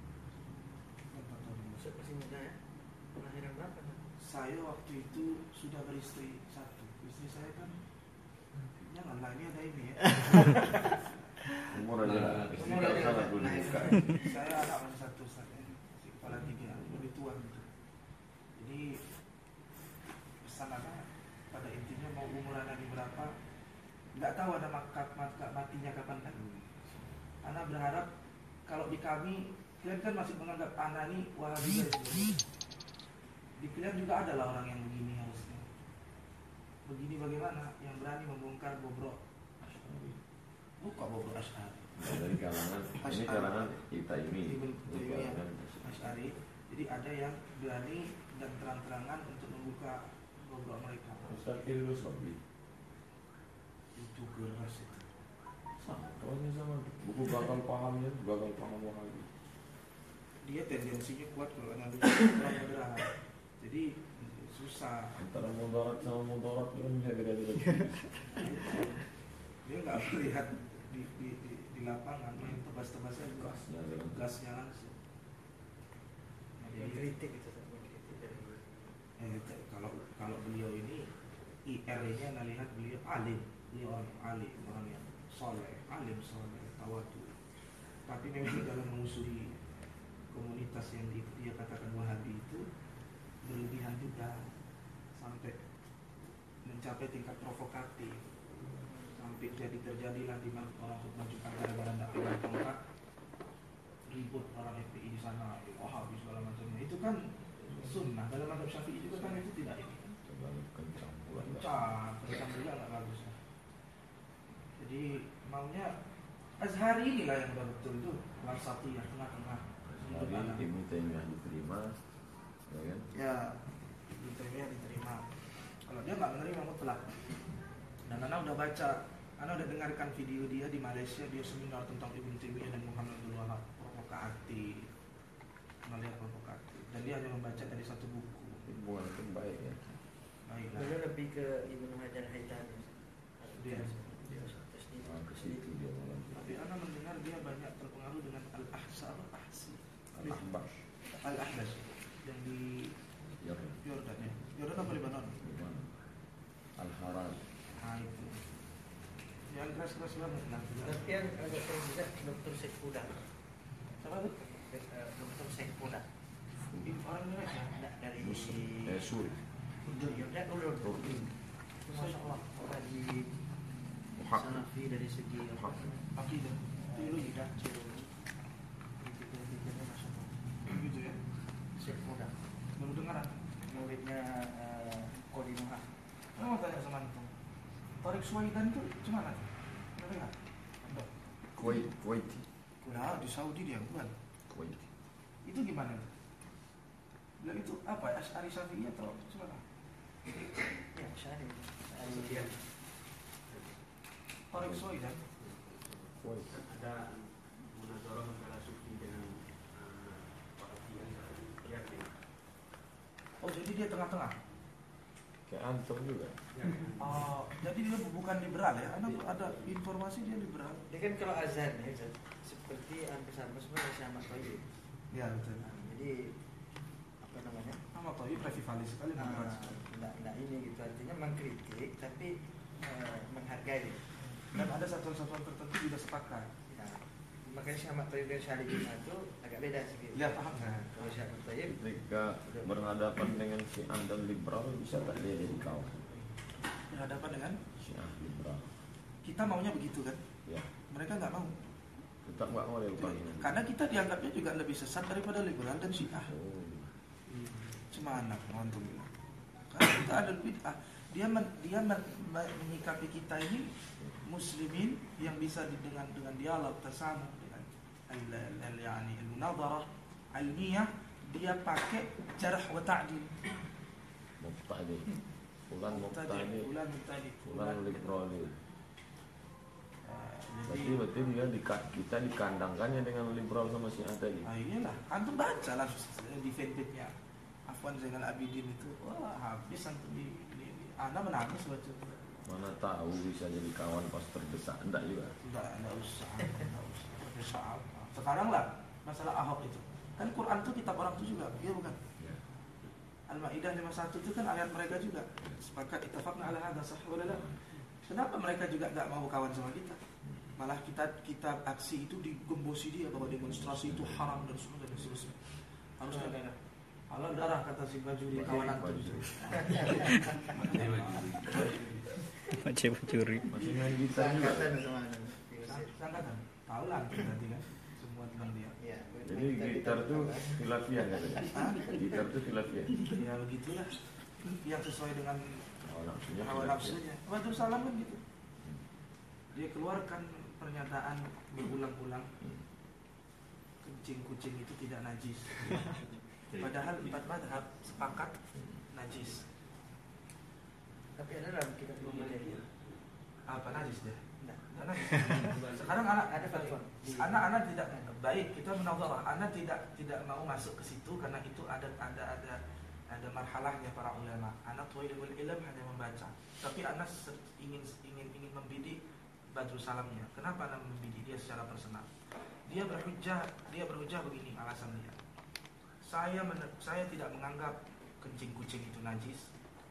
Ustaz masih muda ya? Kelahiran berapa? Saya waktu itu sudah beristri 1. Istri saya kan, janganlah ini ada ini ya. Umur aja, istri tak salah dulu buka. Saya anak masih 1 Ustaz ya. Si kepala 3, lebih tua gitu. Jadi pesan anak pada intinya mau umur anak di berapa, nggak tahu ada matinya kapan kan. Anak berharap kalau di kami, kalian kan masih menganggap anak ini Wahabiyah sebenarnya. Di kalian juga adalah orang yang begini harusnya. Begini bagaimana? Yang berani membongkar bobrok Asy'ari. Bukan bobrok Asy'ari. Dari kalangan ini kalangan kita ini. Kalangan Asy'ari. Jadi ada yang berani dan terang-terangan untuk membuka bobrok mereka. Ustaz Idrus Sobi. Itu keras itu. Sama buku gagal pahamnya, gagal paham Wahabi. Dia tendensinya kuat kalau analisa orang moderat. Jadi susah. Antara mudarat sama mudarat kan bisa beda-beda. Dia nggak melihat di lapangan main tebas-tebas aja. Gasnya langsung. Yang kritik itu Kalau beliau ini IR-nya melihat beliau alim, beliau orang alim, orang yang soleh, alim soleh, tawadu. Tapi memang dalam mengusuri komunitas yang dia katakan Wahabi itu berlebihan juga, sampai mencapai tingkat provokatif, sampai terjadilah di mana orang menunjukkan gara-gara tidak pegang tongkat, ribut orang FPI di sana, Wahabi segala macamnya. Itu kan sunnah dalam mazhab Syafi'i juga kan itu tidak ini. Kencang juga nggak bagus. Jadi maunya Azhari inilah yang betul itu wasatiyah, tengah-tengah. Hari Ibnu Taimiyah diterima, ya kan? Ya, Ibnu Taimiyah diterima. Kalau dia nggak menerima mutlak. Dan Ana udah baca, Ana udah dengarkan video dia di Malaysia, dia seminar tentang Ibnu Taimiyah dan Muhammad Abdul Wahab, provokatif, melihat provokatif. Dan dia hanya membaca dari 1 buku. Hubungan itu baik ya. Baiklah. Beliau lebih ke Ibnu Hajar Haytami. Dia. Ke situ dia malam. Tapi Ana mendengar dia banyak terpengaruh dengan Al-Ahsa, Al-Ahbash Al-Ahbash yang di Jordan. Jordan ya. Jordan apa Lebanon? Jangan keras-keras banget nanti. Tapi yang agak keren juga Dr. Saifuddin. Siapa tuh? Dr. Saifuddin. Orang Indonesia. Enggak dari Suri. Yordania Turki. Masya Allah, orang di Hak. Salafi dari segi Hak. Akidah. Teologi. tidak teologi. Pikir-pikirnya Masya Allah. Gitu ya. Saifuddin. Baru dengar. Muridnya Qadimuha. Mau tanya sama antum. Tariq Suwaidan itu gimana? Pernah dengar? Enggak. Kuwaiti. Nah, di Saudi dia bukan. Kuwaiti. Itu gimana? Bilang itu apa? Asy'ari Syafi'i atau gimana? Ya, Syari. Tariq Suwaidan. Kuwaiti. Ada munazarah antara Sufi dengan Wahabiyan ya. Oh, jadi dia tengah-tengah. Kayak antum juga. Oh, jadi dia bukan liberal ya? Ada informasi dia liberal. Dia kan kalau azan ya, seperti hampir sama semua masih amat Thayyib. Ya betul. Nah, jadi apa namanya? Sama Thayyib rivalis sekali Nah, dengan enggak ini gitu artinya mengkritik tapi menghargai. dan ada satuan-satuan tertentu juga sepakat. Nah, makanya si Ahmad Thayyib dan Syahli Jum'ah itu agak beda sedikit. Ya, paham saya. Nah, kalau si Ahmad Thayyib Ketika berhadapan dengan si Anda liberal, bisa tak dia jadi kawan? Berhadapan dengan Syiah liberal. kita maunya begitu kan? Ya, Mereka nggak mau. tetap nggak mau dia bukan. Karena kita dianggapnya juga lebih sesat daripada liberal dan Syiah. Oh, Cuma anak antum bilang. Karena kita ada bid'ah. Dia menyikapi kita ini muslimin yang bisa dengan dialog tersamu dengan al-munadharah ilmiah, dia pakai jarh wa ta'dil. Muqtadi. Fulan Muqtadi. Fulan mubtadi. Fulan liberal. Jadi Berarti dia kita dikandangkannya dengan liberal sama Syiah tadi. iyalah, antum baca lah di fanpage-nya Afwan Zainal Abidin itu. Wah, habis antum di Anda menangis baca. Mana tahu bisa jadi kawan pas terdesak. Enggak juga. Enggak usah. Usah. Sekarang lah masalah Ahok itu. Kan Quran itu kitab orang itu juga, iya bukan? Ya. Al-Maidah 51 itu kan ayat mereka juga. Sepakat ittafaqna ala hadza sah wala la. Kenapa mereka juga enggak mau kawan sama kita? Malah kita aksi itu digembosi dia bahwa demonstrasi itu haram dan seterusnya. Harus ada halal darah kata si Bajuri kawan antum itu. Pak Curi. Masih main gitar juga. angkatan sama Sangkatan. Tahu lah nanti kan semua tentang dia. ya. Jadi gitar tuh khilafiyah katanya. Gitar tuh khilafiyah. Ya begitulah. Yang sesuai dengan Hawa nafsunya. hawa khilafiyah. nafsunya. Badrul Salam kan gitu. Dia keluarkan pernyataan berulang-ulang, kencing kucing itu tidak najis. Padahal 4 mazhab sepakat najis. Tapi ada dalam kitab Muhammadiyah. Apa najis deh? Enggak. Nggak najis. Sekarang Ada fatwa. anak tidak baik, kita menadharah. Anak tidak mau masuk ke situ karena itu ada marhalahnya para ulama. Anak tuailul ilm hanya membaca. Tapi anak ingin membidik Badrul Salamnya. Kenapa anak membidik dia secara personal? Dia berhujjah begini alasan dia. Saya tidak menganggap kencing kucing itu najis.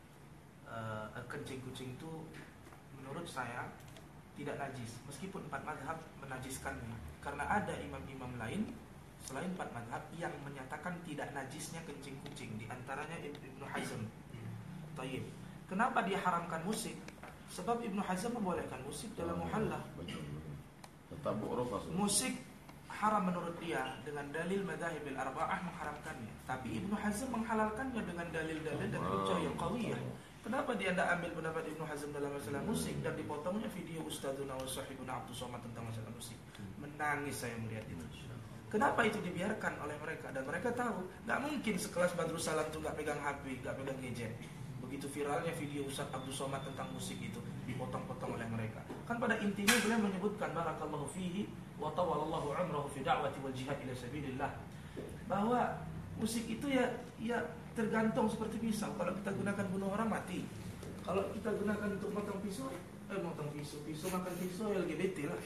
Kencing kucing itu menurut saya tidak najis meskipun 4 mazhab menajiskannya, karena ada imam-imam lain selain 4 mazhab yang menyatakan tidak najisnya kencing kucing, di antaranya Ibnu Hazm. Tayyib. Kenapa dia haramkan musik? Sebab Ibnu Hazm membolehkan musik dalam muhallah. Tetap uruf. Musik haram menurut dia dengan dalil madhahibil arba'ah mengharamkannya, tapi Ibnu Hazm menghalalkannya dengan dalil-dalil dan hujjah yang qawiyah. Kenapa dia tidak ambil pendapat Ibnu Hazm dalam masalah musik dan dipotongnya video Ustadzuna wa Sahibuna Abdus Somad tentang masalah musik? Menangis saya melihat itu. Kenapa itu dibiarkan oleh mereka? Dan mereka tahu nggak mungkin sekelas Badrul Salam itu nggak pegang HP, nggak pegang gadget. Begitu viralnya video Ustadz Abdus Somad tentang musik itu dipotong-potong oleh mereka. Kan pada intinya beliau menyebutkan barakallahu fihi wa tawalallahu umrahu fi da'wati wal jihad ila sabilillah, bahwa musik itu ya tergantung seperti pisau. Kalau kita gunakan bunuh orang mati. Kalau kita gunakan untuk motong pisau makan pisau LGBT lah.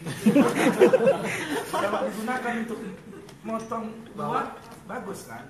Kalau digunakan untuk motong buah bagus kan?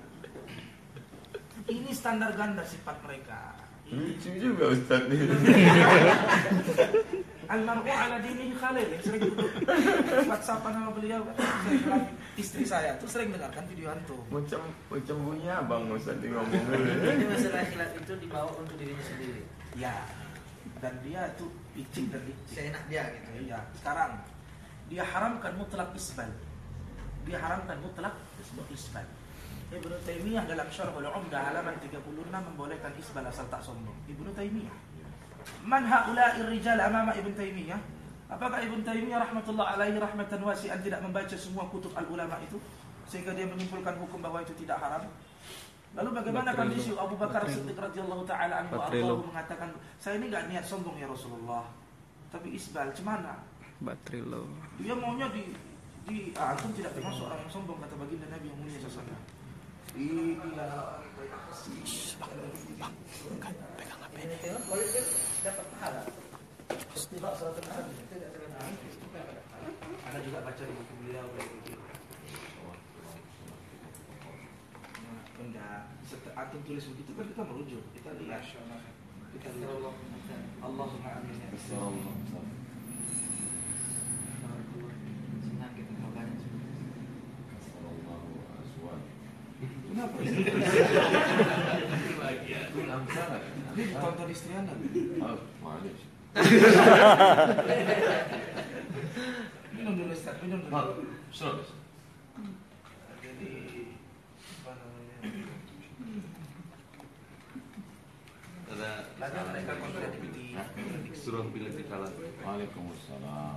Ini standar ganda sifat mereka. Lucu juga Ustaz nih. Almar'u ala dinihi khalil, yang sering duduk WhatsAppan sama beliau kan. Sering bilang, istri saya tuh sering dengarkan video antum. Macam bunyi abang Ustaz dia ngomong. Jadi masalah khilaf itu dibawa untuk dirinya sendiri. Ya, dan dia itu licik dan licik. Seenak dia gitu. Iya, sekarang dia haramkan mutlak isbal. Dia haramkan mutlak isbal. Ibnu Taimiyah dalam Syarhul Umdah halaman 36 membolehkan isbal asal tak sombong. Ibnu Taimiyah. Man haula'ir rijal amama Ibnu Taimiyah? Apakah Ibnu Taimiyah rahmatullah alaihi rahmatan wasi'an tidak membaca semua kutub al-ulama itu sehingga dia menyimpulkan hukum bahwa itu tidak haram? Lalu bagaimana kondisi Abu Bakar Siddiq radhiyallahu taala anhu Allah mengatakan, saya ini enggak niat sombong ya Rasulullah, tapi isbal cemana? Batrilo. Dia maunya antum tidak termasuk orang yang sombong kata baginda Nabi yang mulia sallallahu iya. Pegang HP ini. Kalau dia dapat pahala. Tidak seratus kali. Anda juga baca di buku beliau begitu. Enggak. Antum tulis begitu kan kita merujuk. Kita lihat. Kita lihat. Allahumma amin ya. Senang kita kabarnya. Kenapa? Ini tonton istri Anda. Manis. Minum dulu Ustaz, minum dulu. Jadi apa namanya? Ada mereka kontradiktif. Surah bilang di kalah. Waalaikumsalam.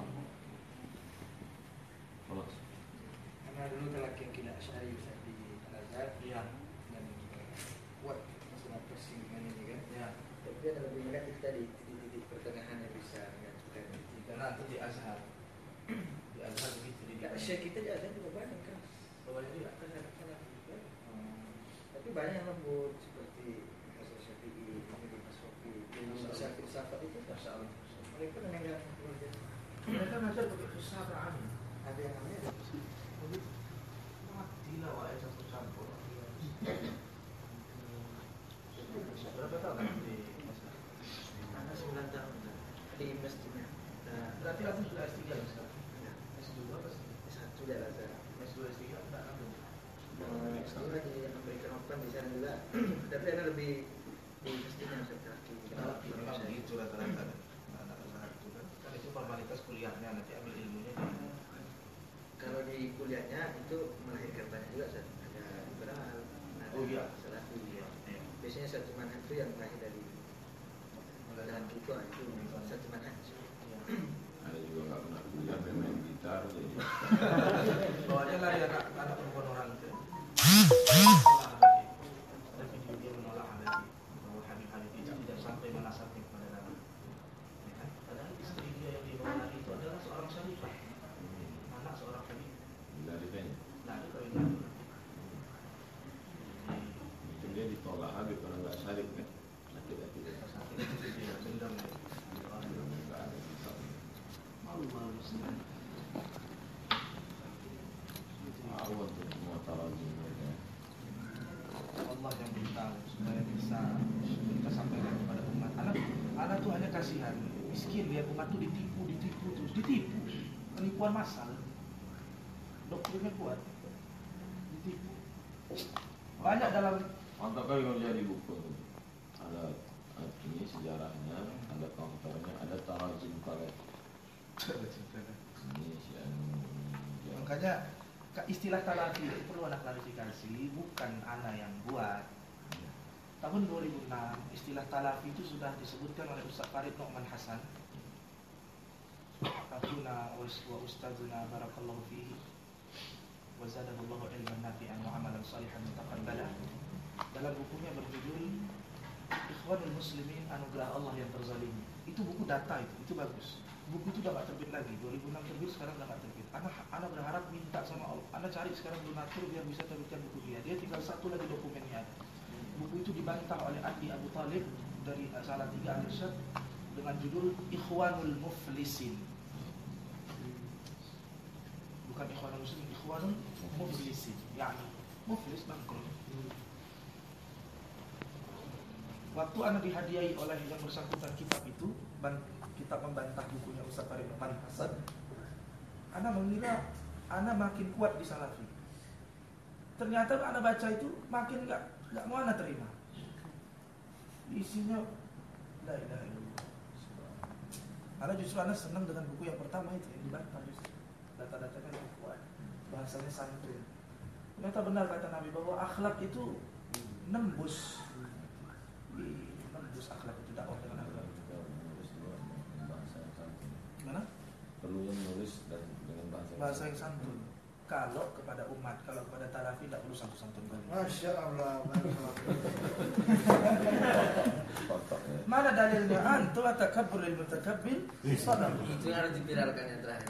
Karena dulu lelaki yang tidak syar'i bisa di Al-Azhar, Iya. dan kuat masalah persinggungan ini kan. Ya. Tapi ada lebih negatif tadi, titik-titik pertengahan yang bisa menyatukan. Karena itu di Azhar. Di Azhar begitu di Syekh kita di Azhar juga banyak kan. bawahnya juga. Tapi banyak yang lembut seperti Hasan Syafi'i, Muhammad bin Sofi, Masalah filsafat itu masalah. Mereka menengah Mereka ngajar pakai filsafat. ada yang namanya Gila wae campur-campur. Berapa tahun kan di Azhar? anak 9 tahun di masjidnya. Berarti antum sudah S3 lah sekarang. S2 apa sih? S1 di Al-Azhar. S2 S3 enggak antum. Itu lagi yang memberikan open di sana juga. Tapi ada lebih di masjidnya Ustaz Kaki. Kenapa? Memang begitu rata-rata anak Azhar itu kan. Kan itu formalitas kuliahnya, nanti ambil ilmunya. Kalau di kuliahnya itu melahirkan banyak juga Ustaz. Ada liberal, ada Oh iya. salafi. Iya. Biasanya satu manhaj itu yang lahir dari dalam itu satu manhaj. Ada juga nggak pernah kuliah main gitar jadi. Bawahnya lari anak perempuan orang itu. Ada video dia menolak Hanafi bahwa Habib itu tidak sampai menasabnya kepada Nabi. Ya kan? Padahal istri dia yang dibawa Nabi itu adalah seorang syarifah, anak seorang Habib. Bila ditanya, Nabi kawin Nabi. itu dia ditolak Habib orang nggak syarif kan? Laki-laki dia. Dia dendam. Nggak ada kitab. Tahu untuk semua tarajim mereka. Allah yang beritahu supaya bisa kita sampaikan kepada umat. Anak tuh hanya kasihan, miskin lihat umat tuh ditipu terus ditipu, penipuan massal. Doktrinnya kuat, ditipu. Banyak dalam Mantap kali kalau jadi buku. Ada ini sejarahnya, ada counternya, ada tarajim kalian. Ini si anu. makanya istilah talafi itu perlu ada klarifikasi, bukan ana yang buat. Tahun 2006 istilah talafi itu sudah disebutkan oleh Ustaz Farid Nu'man Hasan. Akhuna wa ustazuna barakallahu fihi wa zadallahu ilman nafi'an wa amalan salihan mutaqabbala. Dalam bukunya berjudul Ikhwanul Muslimin Anugerah Allah yang Terzalimi. Itu buku data itu bagus. Buku itu udah gak terbit lagi, 2006 terbit, sekarang udah gak terbit. Anak berharap minta sama Allah, anak cari sekarang donatur biar bisa terbitkan buku dia. Dia tinggal satu lagi dokumennya ada. Buku itu dibantah oleh Adi Abu Talib dari Salatiga Al-Irsyad dengan judul Ikhwanul Muflisin. Bukan Ikhwanul Muslimin, Ikhwanul Muflisin. Yani muflis bangkrut. Waktu anak dihadiahi oleh yang bersangkutan kitab itu, kitab tetap membantah bukunya Ustaz Farid Muhammad Hasan, ana mengira ana makin kuat di Salafi. Ternyata ana baca itu makin nggak mau ana terima. Isinya la ilaha illallah. Ana justru ana senang dengan buku yang pertama itu yang dibantah justru. Data-datanya lebih kuat, bahasanya santun. Ternyata benar kata Nabi bahwa akhlak itu nembus akhlak itu, dakwah dengan akhlak. Gimana? Perlu menulis dan dengan bahasa yang santun. Kalau kepada umat, kalau kepada Talafi tidak perlu santun-santun. Masya Allah. Mana dalilnya? Antum atakabbur lil mutakabbir sadaq. Itu yang harus dipiralkan yang terakhir.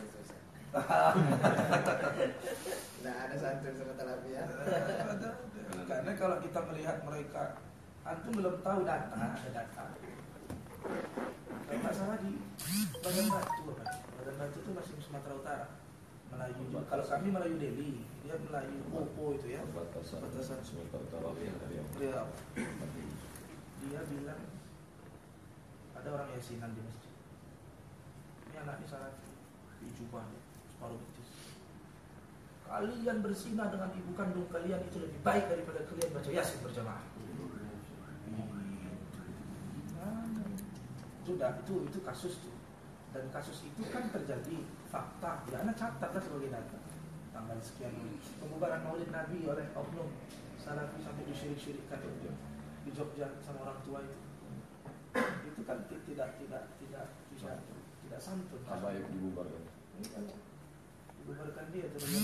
Nah, ada santun sama Talafi ya. Karena kalau kita melihat mereka, antum belum tahu data, ada data. Kalau nggak salah di Badan Batu itu masih Sumatera Utara, Melayu juga. Kalau kami Melayu Delhi, dia Melayu Popo itu ya. Batasan Sumatera Utara yang dari Riau. Dia bilang ada orang yasinan di masjid. Ini anaknya salah di jubah, separuh betis. Kalian bersinah dengan ibu kandung kalian itu lebih baik daripada kalian baca yasin berjamaah. Sudah itu kasus tuh. Dan kasus itu kan terjadi fakta. Ya, anak catatlah sebagai data. Tanggal sekian pembubaran Maulid Nabi oleh oknum Salafi sampai disyirik-syirikkan di Jogja sama orang tua itu. Itu kan tidak santun. apa yang dibubarkan? Dibubarkan dia itu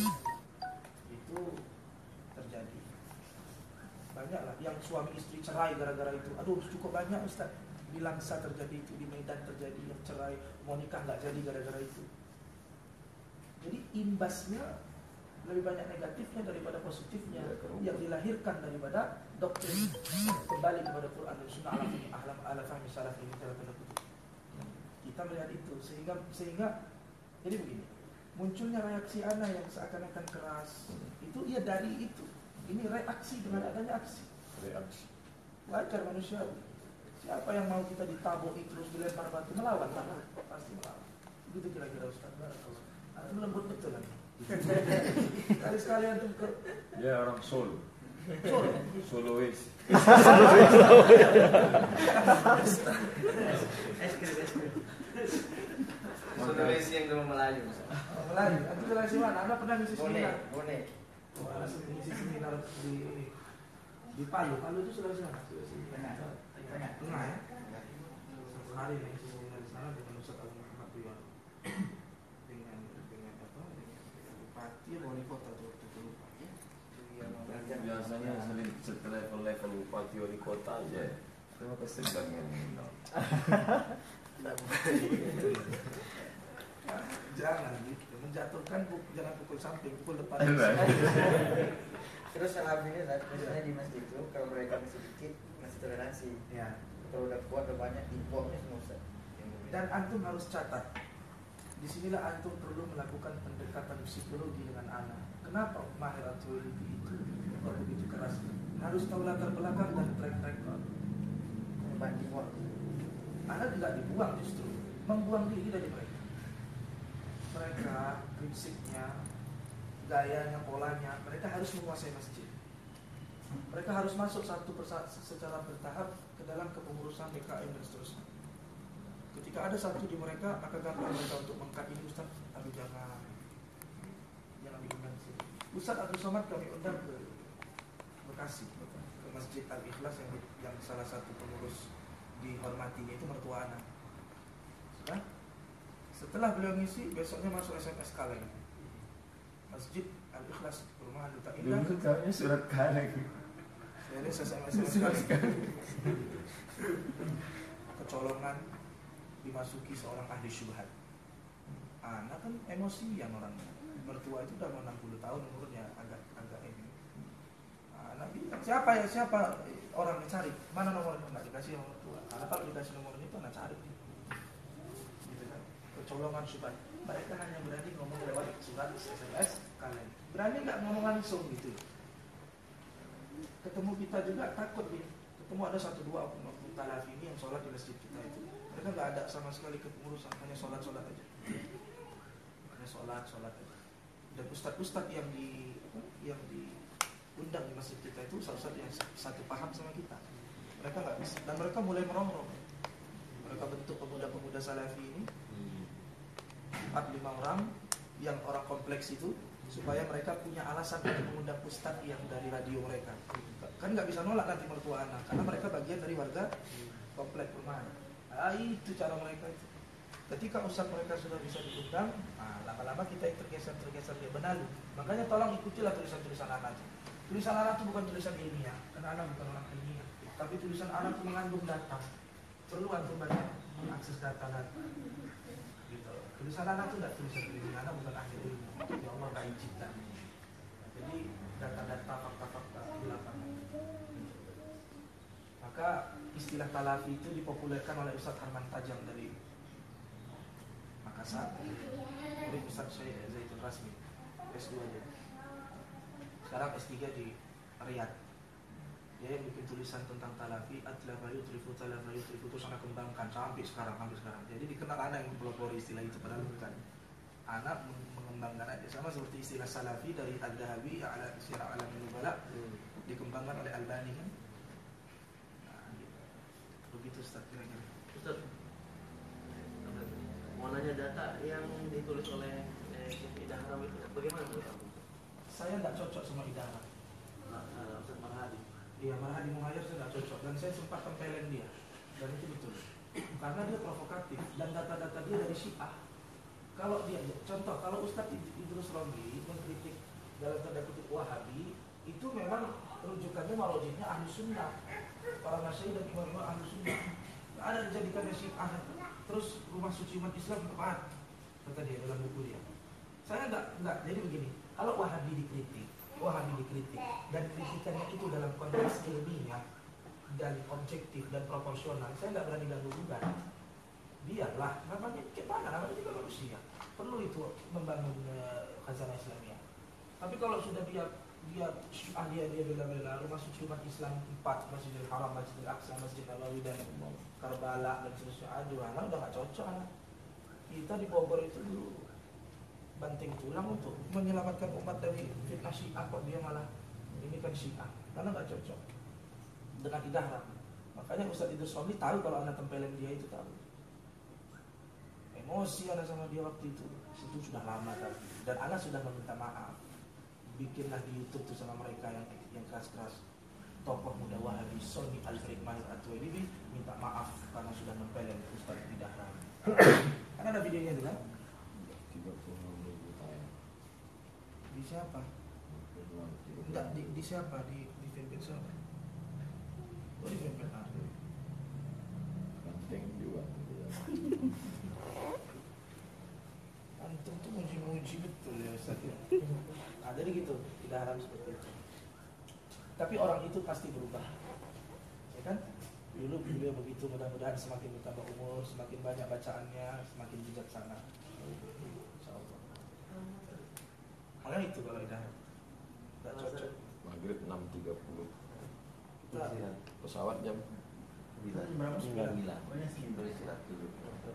terjadi. Banyaklah yang suami istri cerai gara-gara itu. Aduh, cukup banyak Ustaz. Di Langsa terjadi itu, di Medan terjadi yang cerai, mau nikah nggak jadi gara-gara itu. Jadi imbasnya lebih banyak negatifnya daripada positifnya yang dilahirkan daripada doktrin kembali kepada Quran dan Sunnah ala fahmi salaf ini dalam tanda kutip. Kita melihat itu sehingga jadi begini, munculnya reaksi anak yang seakan-akan keras itu ia dari itu. Ini reaksi dengan adanya aksi. Wajar manusiawi. Siapa yang mau kita ditaboki terus dilempar batu melawan? Pasti melawan. Begitu kira-kira Ustaz. Antum lembut betul lagi. Sekali-sekali antum ke Dia orang Solo. Solois. Solois yang ke Melayu. Melayu. Antum relasi mana? Anda pernah ngisi seminar? Bonek. Ngisi seminar di Palu. Palu itu Sulawesi mana? Tengah ya. Satu hari nih seminar di sana dengan Ustaz Abu Muhammad Rian, dengan bupati wali kota tuh waktu itu lupa. Biasanya level bupati wali kota aja. Terima kasih banyak. Jangan gitu, menjatuhkan jangan pukul samping, pukul depan. Terus Salafi ini misalnya di masjid itu kalau mereka masih sedikit masih toleransi. Ya. Kalau udah kuat udah banyak importnya semua Ustaz. Dan antum harus catat. Disinilah antum perlu melakukan pendekatan psikologi dengan anak. Kenapa Mahir At-Tuwaibi itu begitu keras? Harus tahu latar belakang dan track record. Banding waktu. Anak tidak dibuang justru, membuang diri dari mereka. Mereka prinsipnya, gayanya, polanya, mereka harus menguasai masjid. Mereka harus masuk satu persatu secara bertahap ke dalam kepengurusan DKM dan seterusnya. Ketika ada satu di mereka, maka gampang mereka untuk mengangkat ini Ustaz. Aduh jangan diundang sini. Ustaz Abdul Somad kami undang ke Bekasi, ke Masjid Al-Ikhlas yang salah satu pengurus dihormatinya itu mertua anak. Sudah? Setelah beliau ngisi, besoknya masuk SMS kaleng. Masjid Al-Ikhlas, Perumahan Duta Indah. Dulu kayaknya surat kaleng. Ini SMS kaleng. Kecolongan dimasuki seorang ahli syubhat. Anak kan emosi yang orangnya. Mertua itu udah 60 tahun umurnya, agak ini. Anak bilang, siapa orang yang cari? Mana nomornya? Nggak dikasih nomor tua. Karena kalau dikasih nomornya itu anak cari. Gitu kan. Kecolongan syubhat. Mereka hanya berani ngomong lewat surat SMS kalian. Berani nggak ngomong langsung gitu. Ketemu kita juga takut nih. Ketemu ada 1-2 oknum Talafi ini yang sholat di masjid kita itu. Mereka nggak ada sama sekali kepengurusan, hanya sholat aja. Hanya sholat aja. Dan ustadz yang diundang di masjid kita itu ustadz yang satu paham sama kita. Mereka nggak bisa, dan mereka mulai merongrong. Mereka bentuk pemuda-pemuda salafi ini 4-5 orang yang orang kompleks itu, supaya mereka punya alasan untuk mengundang ustadz yang dari radio mereka. Kan nggak bisa nolak nanti mertua anak, karena mereka bagian dari warga komplek perumahan. Itu cara mereka itu. Ketika ustadz mereka sudah bisa diundang, lama-lama kita tergeser dia benalu. Makanya tolong ikutilah tulisan-tulisan anak. Tulisan anak itu bukan tulisan ilmiah, karena anak bukan orang ilmiah. Tapi tulisan anak itu mengandung data. Perlu antum banyak mengakses data. Gitu. Tulisan anak itu tidak tulisan ilmiah, anak bukan ahli ilmu. Ya Allah baik cipta. Jadi data-data, fakta-fakta di lapangan. Maka istilah talafi itu dipopulerkan oleh Ustadz Harman Tajam dari Makassar, oleh Ustadz Syekh Zaitun Rasmi, S2 dia. Sekarang S3 di Riyadh. Dia yang bikin tulisan tentang talafi, atlafa yutrifu terus anak kembangkan sampai sekarang. Jadi dikenal anak yang mempelopori istilah itu, padahal bukan. Anak mengembangkan aja, sama seperti istilah salafi dari Al-Dhahabi ala Syiar Alamin Nubala, dikembangkan oleh Albani kan. Begitu Ustaz kira-kira. Ustaz, mau nanya data yang ditulis oleh Ida Haram itu bagaimana Ustaz? Saya tidak cocok sama Ida Haram. Ustaz Marhadi. Iya, Marhadi Muhayyar saya tidak cocok, dan saya sempat tempelin dia, dan itu betul. Karena dia provokatif dan data-data dia dari Syiah. Kalau dia, contoh, kalau Ustaz Idrus Romli mengkritik dalam tanda kutip Wahabi, itu memang rujukannya marojinnya ahli sunnah, para masyayikh dan imam-imam ahli sunnah. Nggak ada dijadikannya Syiah. Terus rumah suci umat Islam tepat, kata dia dalam buku dia. Saya enggak. Jadi begini, kalau Wahabi dikritik dan kritikannya itu dalam konteks ilmiah dan objektif dan proporsional, saya enggak berani ganggu-gugat. Biarlah, namanya juga manusia. Perlu itu membangun khazanah Islamiyah. Tapi kalau sudah dia Syiah dia bela-bela rumah suci umat Islam 4, Masjidil Haram, Masjidil Aqsa, Masjid Nabawi dan Karbala dan seterusnya. Aduh, anak udah gak cocok anak. Kita di Bogor itu dulu banting tulang untuk menyelamatkan umat dari fitnah Syiah, kok dia malah ini kan Syiah, karena gak cocok dengan Ida Haram. Makanya Ustaz Idrus Romli tahu kalau anak tempelin dia itu, tahu. Emosi anak sama dia waktu itu sudah lama tapi, dan anak sudah meminta maaf. Bikinlah di YouTube tuh sama mereka yang keras-keras. Tokoh muda Wahabi Sony Al-Farid Mahir At-Tuwailibi minta maaf karena sudah nempelin Ustaz Ida Haram. Kan ada videonya itu kan? 36.000 tayang. Di siapa? Enggak, di siapa? Di fanpage siapa? Oh, di fanpage Arif. Penting juga. Antum tuh muji-muji betul ya Ustaz ya. Nah, jadi gitu, tidak haram seperti itu. Tapi orang itu pasti berubah, ya kan? Dulu beliau begitu, mudah-mudahan semakin bertambah umur, semakin banyak bacaannya, semakin bijaksana. Insyaallah. Makanya itu kalau tidak cocok. Maghrib 6.30. Nah, Pesawat jam berapa? 9. Beristirahat dulu.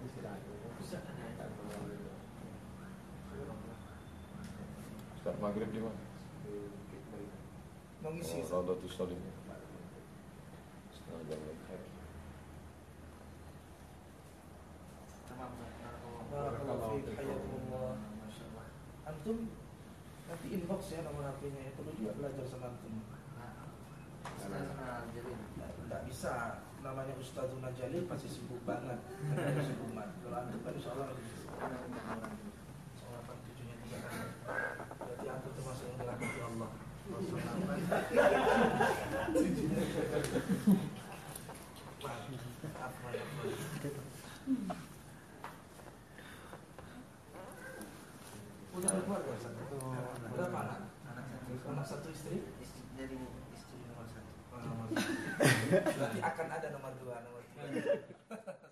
Start maghrib di mana? Mau ngisi. Raudatus Shalihin. Setengah jam lagi. Barakallahu fiik, hayakumullah. Masyaallah. Antum nanti inbox ya nomor HP-nya ya. Perlu juga belajar sama antum. Tidak bisa, namanya Ustazuna Jalil pasti sibuk banget. Sibuk banget. Kalau antum kan insya Allah soal 7-nya 3 kali. Berarti antum termasuk yang dirahmati Allah. Udah ada keluarga satu. Berapa anak? Anak satu istri? Dari istri nomor 1. Berarti akan ada nomor 2, nomor 3.